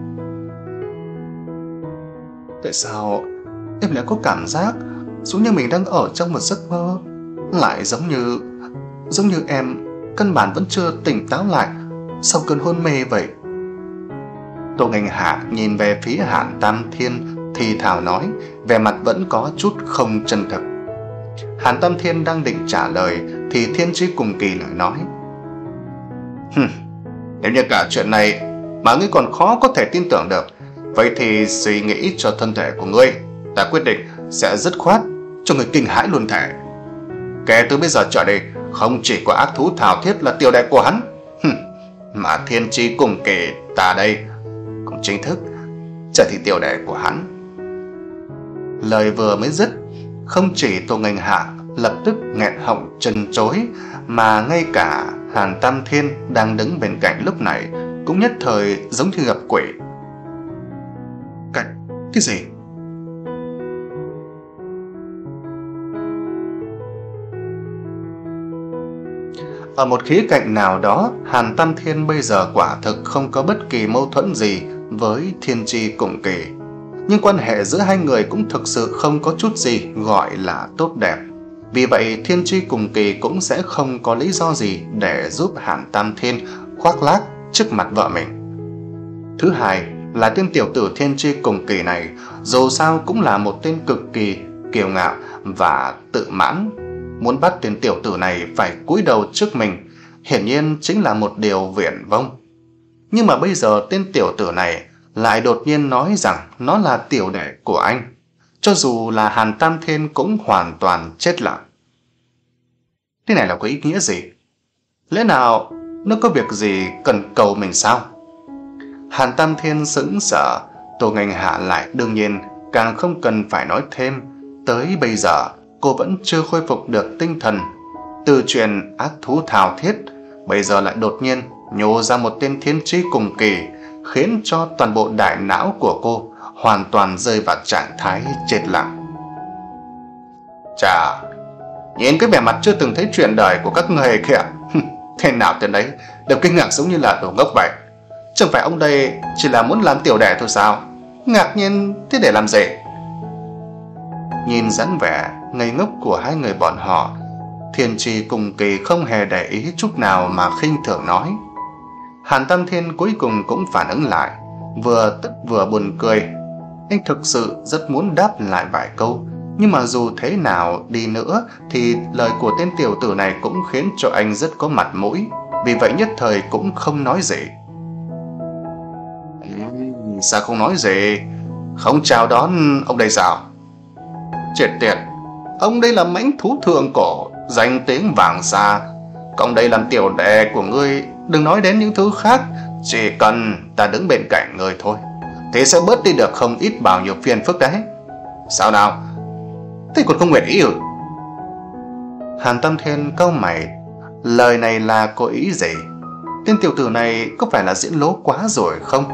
[SPEAKER 1] Tại sao em lại có cảm giác giống như mình đang ở trong một giấc mơ, lại giống như giống như em căn bản vẫn chưa tỉnh táo lại sau cơn hôn mê vậy? Tô Nghênh Hạ nhìn về phía Hàn Tam Thiên thì thào nói, vẻ mặt vẫn có chút không chân thực. Hàn Tam Thiên đang định trả lời thì Thiên tri cùng kỳ lại nói: Hừm, nếu như cả chuyện này mà ngươi còn khó có thể tin tưởng được, vậy thì suy nghĩ cho thân thể của ngươi, ta quyết định sẽ dứt khoát cho ngươi kinh hãi luôn thể. Kể từ bây giờ trở đi, không chỉ có ác thú thao thiết là tiểu đệ của hắn, mà Thiên tri cùng kỳ ta đây cũng chính thức trở thành tiểu đệ của hắn. Lời vừa mới dứt, không chỉ Tô Nghênh Hạ lập tức nghẹn họng chân chối, mà ngay cả Hàn Tam Thiên đang đứng bên cạnh lúc này cũng nhất thời giống như gặp quỷ. Cái, cái gì? Ở một khía cạnh nào đó, Hàn Tam Thiên bây giờ quả thực không có bất kỳ mâu thuẫn gì với Thiên tri cùng kỳ, nhưng quan hệ giữa hai người cũng thực sự không có chút gì gọi là tốt đẹp. Vì vậy Thiên tri cùng kỳ cũng sẽ không có lý do gì để giúp Hàn Tam Thiên khoác lác trước mặt vợ mình. Thứ hai là tên tiểu tử Thiên tri cùng kỳ này dù sao cũng là một tên cực kỳ kiêu ngạo và tự mãn, muốn bắt tên tiểu tử này phải cúi đầu trước mình hiển nhiên chính là một điều viển vông. Nhưng mà bây giờ tên tiểu tử này lại đột nhiên nói rằng nó là tiểu đệ của anh, cho dù là Hàn Tam Thiên cũng hoàn toàn chết lặng. Thế này là có ý nghĩa gì? Lẽ nào nó có việc gì cần cầu mình sao? Hàn Tam Thiên sững sờ. Tô Nghênh Hạ lại đương nhiên càng không cần phải nói thêm. Tới bây giờ cô vẫn chưa khôi phục được tinh thần. Từ chuyện ác thú thao thiết, bây giờ lại đột nhiên nhô ra một tên thiên tri cùng kỳ, khiến cho toàn bộ đại não của cô hoàn toàn rơi vào trạng thái chết lặng. Chà, nhìn cái vẻ mặt chưa từng thấy chuyện đời của các người kìa, thế nào tên đấy đều kinh ngạc giống như là đồ ngốc vậy. Chẳng phải ông đây chỉ là muốn làm tiểu đệ thôi sao? Ngạc nhiên thế để làm gì? Nhìn dáng vẻ ngây ngốc của hai người bọn họ, Thiên Tri cùng Kỳ không hề để ý chút nào mà khinh thường nói. Hàn Tam Thiên cuối cùng cũng phản ứng lại, vừa tức vừa buồn cười. Anh thực sự rất muốn đáp lại vài câu, nhưng mà dù thế nào đi nữa thì lời của tên tiểu tử này cũng khiến cho anh rất có mặt mũi, vì vậy nhất thời cũng không nói gì. Sao không nói gì? Không chào đón ông đây sao? Chết tiệt, ông đây là mãnh thú thượng cổ, danh tiếng vàng xa. Còn đây làm tiểu đệ của ngươi, đừng nói đến những thứ khác, chỉ cần ta đứng bên cạnh ngươi thôi thì sẽ bớt đi được không ít bao nhiêu phiền phức đấy. Sao nào? Thế còn không nguyện ý ư? Hàn Tam Thiên cau mày, lời này là có ý gì? Tên tiểu tử này có phải là diễn lố quá rồi không?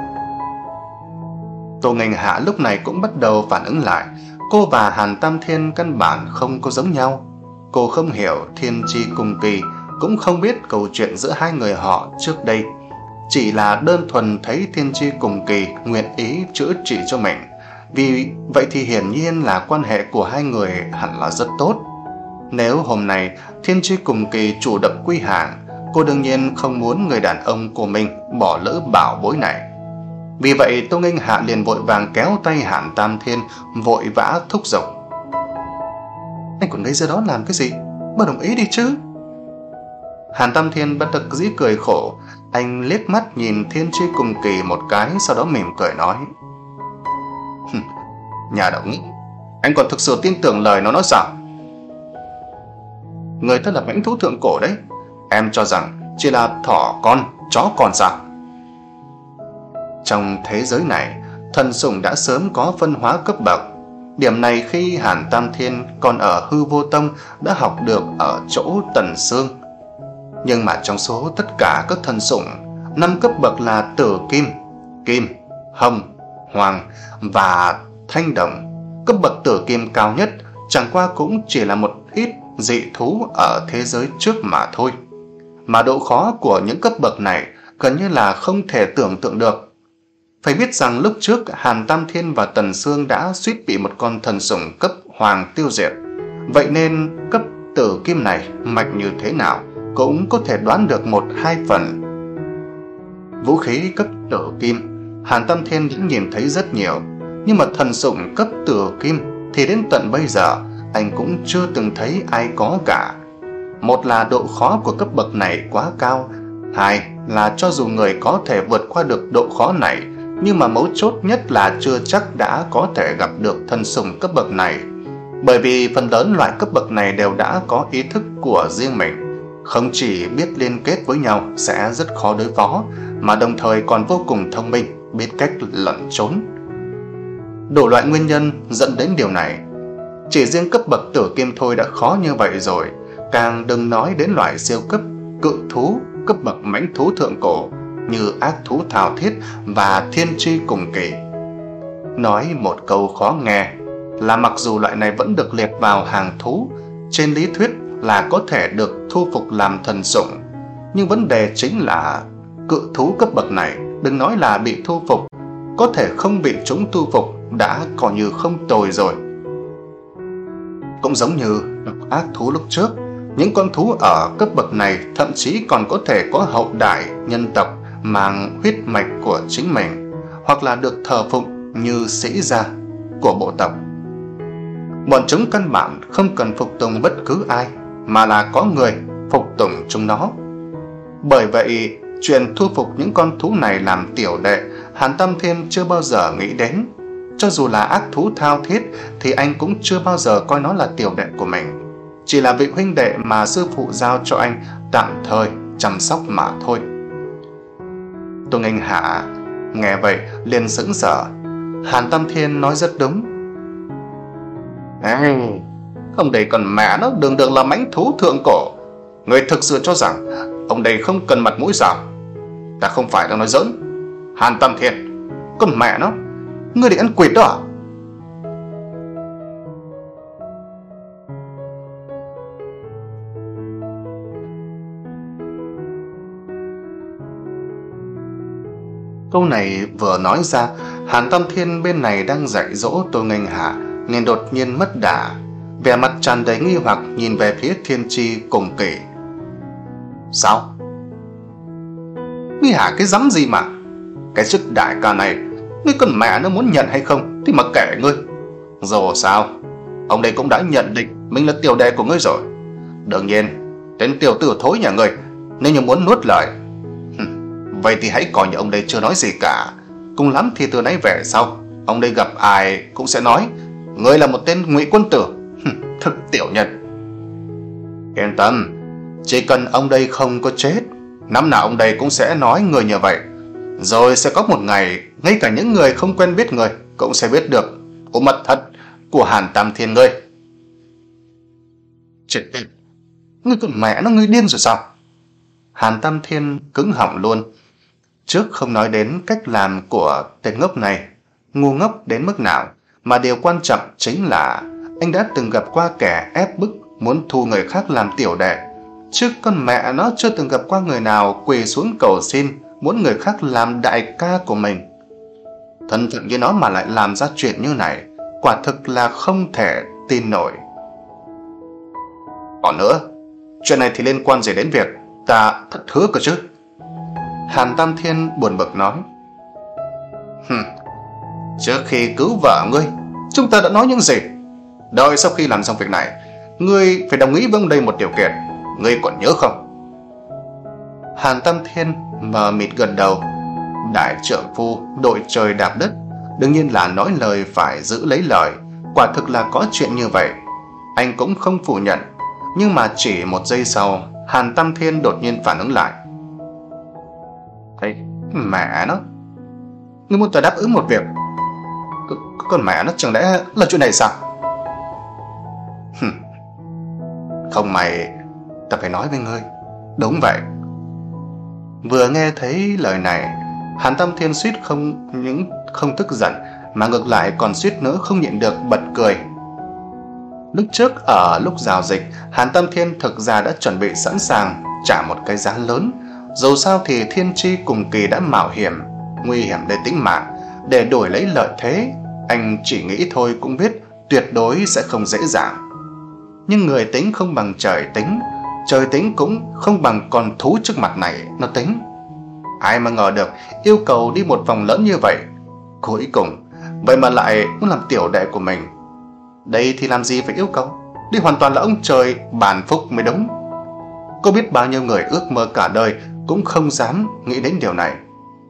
[SPEAKER 1] Tô Nghênh Hạ lúc này cũng bắt đầu phản ứng lại. Cô và Hàn Tam Thiên căn bản không có giống nhau. Cô không hiểu Thiên Tri cùng Kỳ, cũng không biết câu chuyện giữa hai người họ trước đây. Chỉ là đơn thuần thấy Thiên Tri cùng Kỳ nguyện ý chữa trị cho mình. Vì vậy thì hiển nhiên là quan hệ của hai người hẳn là rất tốt. Nếu hôm nay Thiên Tri cùng Kỳ chủ động quy hàng, cô đương nhiên không muốn người đàn ông của mình bỏ lỡ bảo bối này. Vì vậy Tô Nghênh Hạ liền vội vàng kéo tay Hàn Tam Thiên, vội vã thúc giục. Anh còn ngây ra đó làm cái gì? Mà đồng ý đi chứ. Hàn Tam Thiên bất đắc dĩ cười khổ. Anh liếc mắt nhìn Thiên Tri cùng Kỳ một cái, sau đó mỉm cười nói: Nhà đầu nghĩ, anh còn thực sự tin tưởng lời nó nói sao? Người ta là mãnh thú thượng cổ đấy, em cho rằng chỉ là thỏ con, chó con sao? Trong thế giới này, thần sủng đã sớm có phân hóa cấp bậc. Điểm này khi Hàn Tam Thiên còn ở Hư Vô Tông đã học được ở chỗ Tần Sương. Nhưng mà trong số tất cả các thần sủng, năm cấp bậc là Tử Kim, Kim, Hồng, Hoàng và Thanh Đồng. Cấp bậc Tử Kim cao nhất chẳng qua cũng chỉ là một ít dị thú ở thế giới trước mà thôi. Mà độ khó của những cấp bậc này gần như là không thể tưởng tượng được. Phải biết rằng lúc trước Hàn Tam Thiên và Tần Sương đã suýt bị một con thần sủng cấp Hoàng tiêu diệt. Vậy nên cấp Tử Kim này mạnh như thế nào cũng có thể đoán được một hai phần. Vũ khí cấp Tử Kim, Hàn Tam Thiên đã nhìn thấy rất nhiều, nhưng mà thần sủng cấp Tử Kim thì đến tận bây giờ anh cũng chưa từng thấy ai có cả. Một là độ khó của cấp bậc này quá cao, hai là cho dù người có thể vượt qua được độ khó này, nhưng mà mấu chốt nhất là chưa chắc đã có thể gặp được thần sủng cấp bậc này. Bởi vì phần lớn loại cấp bậc này đều đã có ý thức của riêng mình, không chỉ biết liên kết với nhau sẽ rất khó đối phó, mà đồng thời còn vô cùng thông minh, biết cách lẩn trốn. Đủ loại nguyên nhân dẫn đến điều này. Chỉ riêng cấp bậc Tử Kim thôi đã khó như vậy rồi, càng đừng nói đến loại siêu cấp cự thú, cấp bậc mãnh thú thượng cổ như ác thú Thao Thiết và Thiên Tri cùng Kỳ. Nói một câu khó nghe là mặc dù loại này vẫn được liệt vào hàng thú, trên lý thuyết là có thể được thu phục làm thần sủng, nhưng vấn đề chính là cự thú cấp bậc này đừng nói là bị thu phục, có thể không bị chúng thu phục đã coi như không tồi rồi. Cũng giống như ác thú lúc trước, những con thú ở cấp bậc này thậm chí còn có thể có hậu đại nhân tộc mang huyết mạch của chính mình, hoặc là được thờ phụng như sĩ gia của bộ tộc. Bọn chúng căn bản không cần phục tùng bất cứ ai, mà là có người phục tùng chúng nó. Bởi vậy, chuyện thu phục những con thú này làm tiểu đệ, Hàn Tam Thiên chưa bao giờ nghĩ đến. Cho dù là ác thú Thao Thiết thì anh cũng chưa bao giờ coi nó là tiểu đệ của mình, chỉ là vị huynh đệ mà sư phụ giao cho anh tạm thời chăm sóc mà thôi. Tô Nghênh Hạ nghe vậy liền sững sờ. Hàn Tam Thiên nói rất đúng. Ê, ông đây còn mẹ nó đường đường là mãnh thú thượng cổ, người thực sự cho rằng ông đây không cần mặt mũi sao? Ta không phải đang nói giỡn. Hàn Tam Thiên, con mẹ nó, ngươi định ăn quỵt đó à? Câu này vừa nói ra, Hàn Tam Thiên bên này đang dạy dỗ Tô Nghênh Hạ nên đột nhiên mất đà, vẻ mặt tràn đầy nghi hoặc nhìn về phía Thiên Chi cùng Kỳ. Sao? Ngươi hả cái dám gì mà? Cái chức đại ca này, ngươi con mẹ nó muốn nhận hay không thì mặc kệ ngươi. Dù sao, ông đây cũng đã nhận định mình là tiểu đệ của ngươi rồi. Đương nhiên, tên tiểu tử thối nhà ngươi, nếu như muốn nuốt lời, vậy thì hãy coi như ông đây chưa nói gì cả. Cùng lắm thì từ nãy về sau, ông đây gặp ai cũng sẽ nói ngươi là một tên ngụy quân tử. Thực tiểu nhân. Yên tâm, chỉ cần ông đây không có chết, năm nào ông đây cũng sẽ nói người như vậy. Rồi sẽ có một ngày, ngay cả những người không quen biết người cũng sẽ biết được bộ mặt thật của Hàn Tam Thiên ngươi. Chết tiệt, ngươi con mẹ nó, ngươi điên rồi sao? Hàn Tam Thiên cứng họng luôn. Trước không nói đến cách làm của tên ngốc này ngu ngốc đến mức nào, mà điều quan trọng chính là anh đã từng gặp qua kẻ ép bức muốn thu người khác làm tiểu đệ, chứ con mẹ nó chưa từng gặp qua người nào quỳ xuống cầu xin muốn người khác làm đại ca của mình. Thân phận như nó mà lại làm ra chuyện như này, quả thực là không thể tin nổi. Còn nữa, chuyện này thì liên quan gì đến việc ta thất hứa cơ chứ? Hàn Tam Thiên buồn bực nói. Hừm, trước khi cứu vợ ngươi, chúng ta đã nói những gì? Đợi sau khi làm xong việc này, ngươi phải đồng ý với ông đây một điều kiện, ngươi còn nhớ không? Hàn Tam Thiên mờ mịt gật đầu. Đại trượng phu đội trời đạp đất, đương nhiên là nói lời phải giữ lấy lời. Quả thực là có chuyện như vậy, anh cũng không phủ nhận. Nhưng mà chỉ một giây sau, Hàn Tam Thiên đột nhiên phản ứng lại. Thế mẹ nó, ngươi muốn ta đáp ứng một việc? C- con mẹ nó, chẳng lẽ là chuyện này sao? Không mày, ta phải nói với ngươi. Đúng vậy. Vừa nghe thấy lời này, Hàn Tam Thiên suýt không những không tức giận, mà ngược lại còn suýt nữa không nhịn được bật cười. Lúc trước ở lúc giao dịch, Hàn Tam Thiên thực ra đã chuẩn bị sẵn sàng trả một cái giá lớn. Dù sao thì Thiên Chi cùng Kỳ đã mạo hiểm, nguy hiểm đến tính mạng để đổi lấy lợi thế. Anh chỉ nghĩ thôi cũng biết tuyệt đối sẽ không dễ dàng. Nhưng người tính không bằng trời tính, trời tính cũng không bằng con thú trước mặt này nó tính. Ai mà ngờ được yêu cầu đi một vòng lớn như vậy, cuối cùng vậy mà lại muốn làm tiểu đệ của mình. Đây thì làm gì phải yêu cầu, đi hoàn toàn là ông trời bàn phúc mới đúng. Có biết bao nhiêu người ước mơ cả đời cũng không dám nghĩ đến điều này.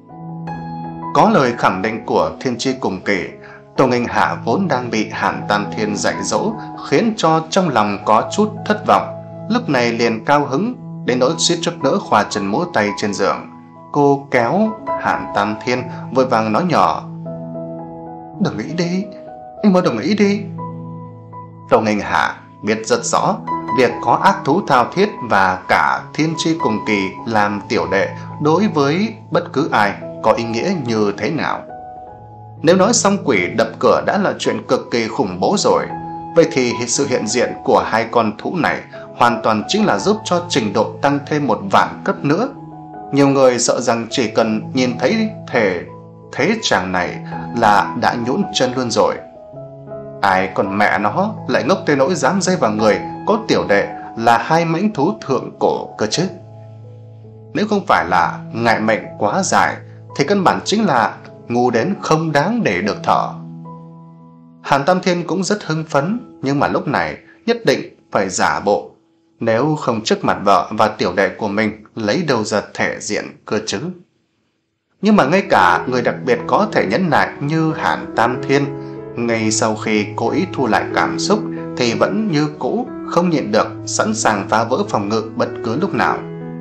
[SPEAKER 1] Có lời khẳng định của Thiên Chi cùng Kỳ, Tô Nghênh Hạ vốn đang bị Hàn Tam Thiên dạy dỗ, khiến cho trong lòng có chút thất vọng. Lúc này liền cao hứng đến nỗi suýt chút nữa khoa chân múa tay trên giường. Cô kéo Hàn Tam Thiên vội vàng nói nhỏ. Đồng ý đi, anh mau đồng ý đi. Tô Nghênh Hạ biết rất rõ việc có ác thú thao thiết và cả Thiên Chi cùng Kỳ làm tiểu đệ đối với bất cứ ai có ý nghĩa như thế nào. Nếu nói song quỷ đập cửa đã là chuyện cực kỳ khủng bố rồi, vậy thì sự hiện diện của hai con thú này hoàn toàn chính là giúp cho trình độ tăng thêm một vạn cấp nữa. Nhiều người sợ rằng chỉ cần nhìn thấy thể thế chàng này là đã nhũn chân luôn rồi. Ai còn mẹ nó lại ngốc tới nỗi dám dây vào người có tiểu đệ là hai mãnh thú thượng cổ cơ chứ. Nếu không phải là ngại mệnh quá dài thì căn bản chính là ngu đến không đáng để được thở. Hàn Tam Thiên cũng rất hưng phấn, nhưng mà lúc này nhất định phải giả bộ, nếu không trước mặt vợ và tiểu đệ của mình lấy đâu ra thể diện cơ chứ. Nhưng mà ngay cả người đặc biệt có thể nhẫn nại như Hàn Tam Thiên, ngay sau khi cố ý thu lại cảm xúc thì vẫn như cũ không nhịn được, sẵn sàng phá vỡ phòng ngự bất cứ lúc nào.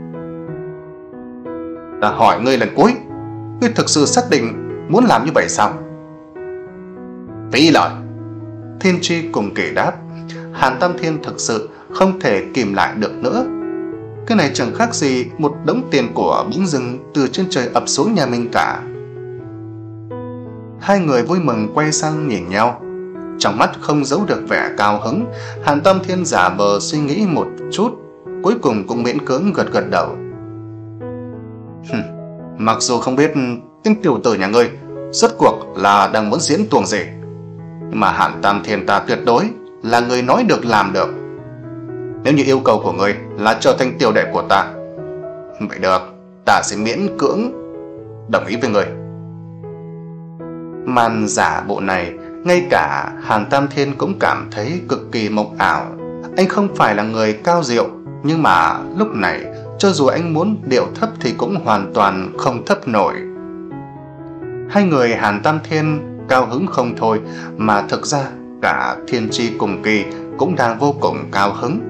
[SPEAKER 1] Ta hỏi ngươi lần cuối, ngươi thực sự xác định muốn làm như vậy sao? Phí lời. Thiên Chi cùng Kỳ đáp. Hàn Tam Thiên thực sự không thể kìm lại được nữa. Cái này chẳng khác gì một đống tiền của bỗng dưng từ trên trời ập xuống nhà mình cả. Hai người vui mừng quay sang nhìn nhau, trong mắt không giấu được vẻ cao hứng. Hàn Tam Thiên giả vờ suy nghĩ một chút, cuối cùng cũng miễn cưỡng gật gật đầu. Mặc dù không biết Tên tiểu tử nhà ngươi rốt cuộc là đang muốn diễn tuồng gì? Nhưng mà Hàn Tam Thiên ta tuyệt đối là người nói được làm được. Nếu như yêu cầu của ngươi là trở thành tiểu đệ của ta, vậy được, ta sẽ miễn cưỡng đồng ý với ngươi. Màn giả bộ này, ngay cả Hàn Tam Thiên cũng cảm thấy cực kỳ mộng ảo. Anh không phải là người cao diệu, nhưng mà lúc này cho dù anh muốn điệu thấp thì cũng hoàn toàn không thấp nổi. Hai người Hàn Tam Thiên cao hứng không thôi, mà thực ra cả Thiên Tri cùng Kỳ cũng đang vô cùng cao hứng.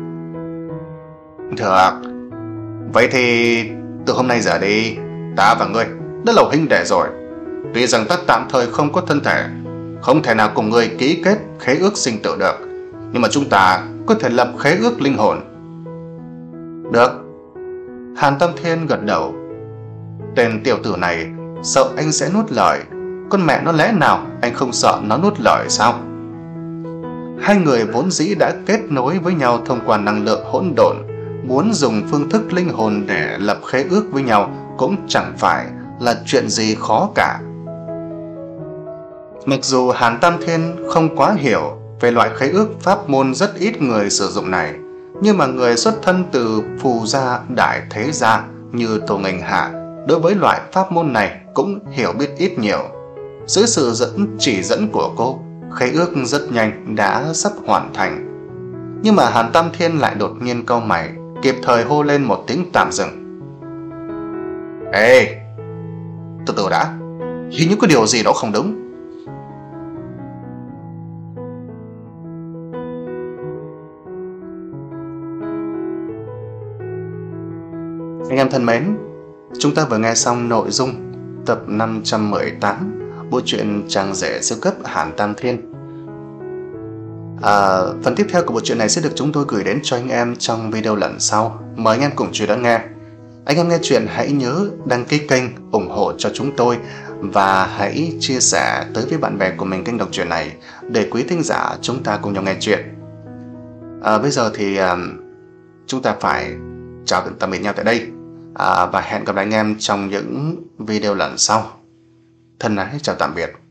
[SPEAKER 1] Được, vậy thì từ hôm nay giờ đi, ta và ngươi đã là huynh đệ rồi. Tuy rằng ta tạm thời không có thân thể, không thể nào cùng ngươi ký kết khế ước sinh tử được, nhưng mà chúng ta có thể lập khế ước linh hồn. Được. Hàn Tam Thiên gật đầu. Tên tiểu tử này sợ anh sẽ nuốt lời, con mẹ nó, lẽ nào anh không sợ nó nuốt lời sao? Hai người vốn dĩ đã kết nối với nhau thông qua năng lượng hỗn độn, muốn dùng phương thức linh hồn để lập khế ước với nhau cũng chẳng phải là chuyện gì khó cả. Mặc dù Hàn Tam Thiên không quá hiểu về loại khế ước pháp môn rất ít người sử dụng này, nhưng mà người xuất thân từ phù gia đại thế gia như Tô Nghênh Hạ đối với loại pháp môn này cũng hiểu biết ít nhiều. Dưới sự dẫn chỉ dẫn của cô, khế ước rất nhanh đã sắp hoàn thành. Nhưng mà Hàn Tam Thiên lại đột nhiên cau mày, kịp thời hô lên một tiếng tạm dừng. Ê, từ từ đã, hình như có điều gì đó không đúng. Anh em thân mến, chúng ta vừa nghe xong nội dung tập năm trăm mười tám bộ truyện Chàng rể siêu cấp Hàn Tam Thiên. À, phần tiếp theo của bộ truyện này sẽ được chúng tôi gửi đến cho anh em trong video lần sau. Mời anh em cùng chú đón nghe. Anh em nghe chuyện hãy nhớ đăng ký kênh ủng hộ cho chúng tôi và hãy chia sẻ tới với bạn bè của mình kênh đọc truyện này để quý thính giả chúng ta cùng nhau nghe chuyện. À, bây giờ thì uh, chúng ta phải chào tạm biệt nhau tại đây. À, và hẹn gặp lại anh em trong những video lần sau. Thân ái chào tạm biệt.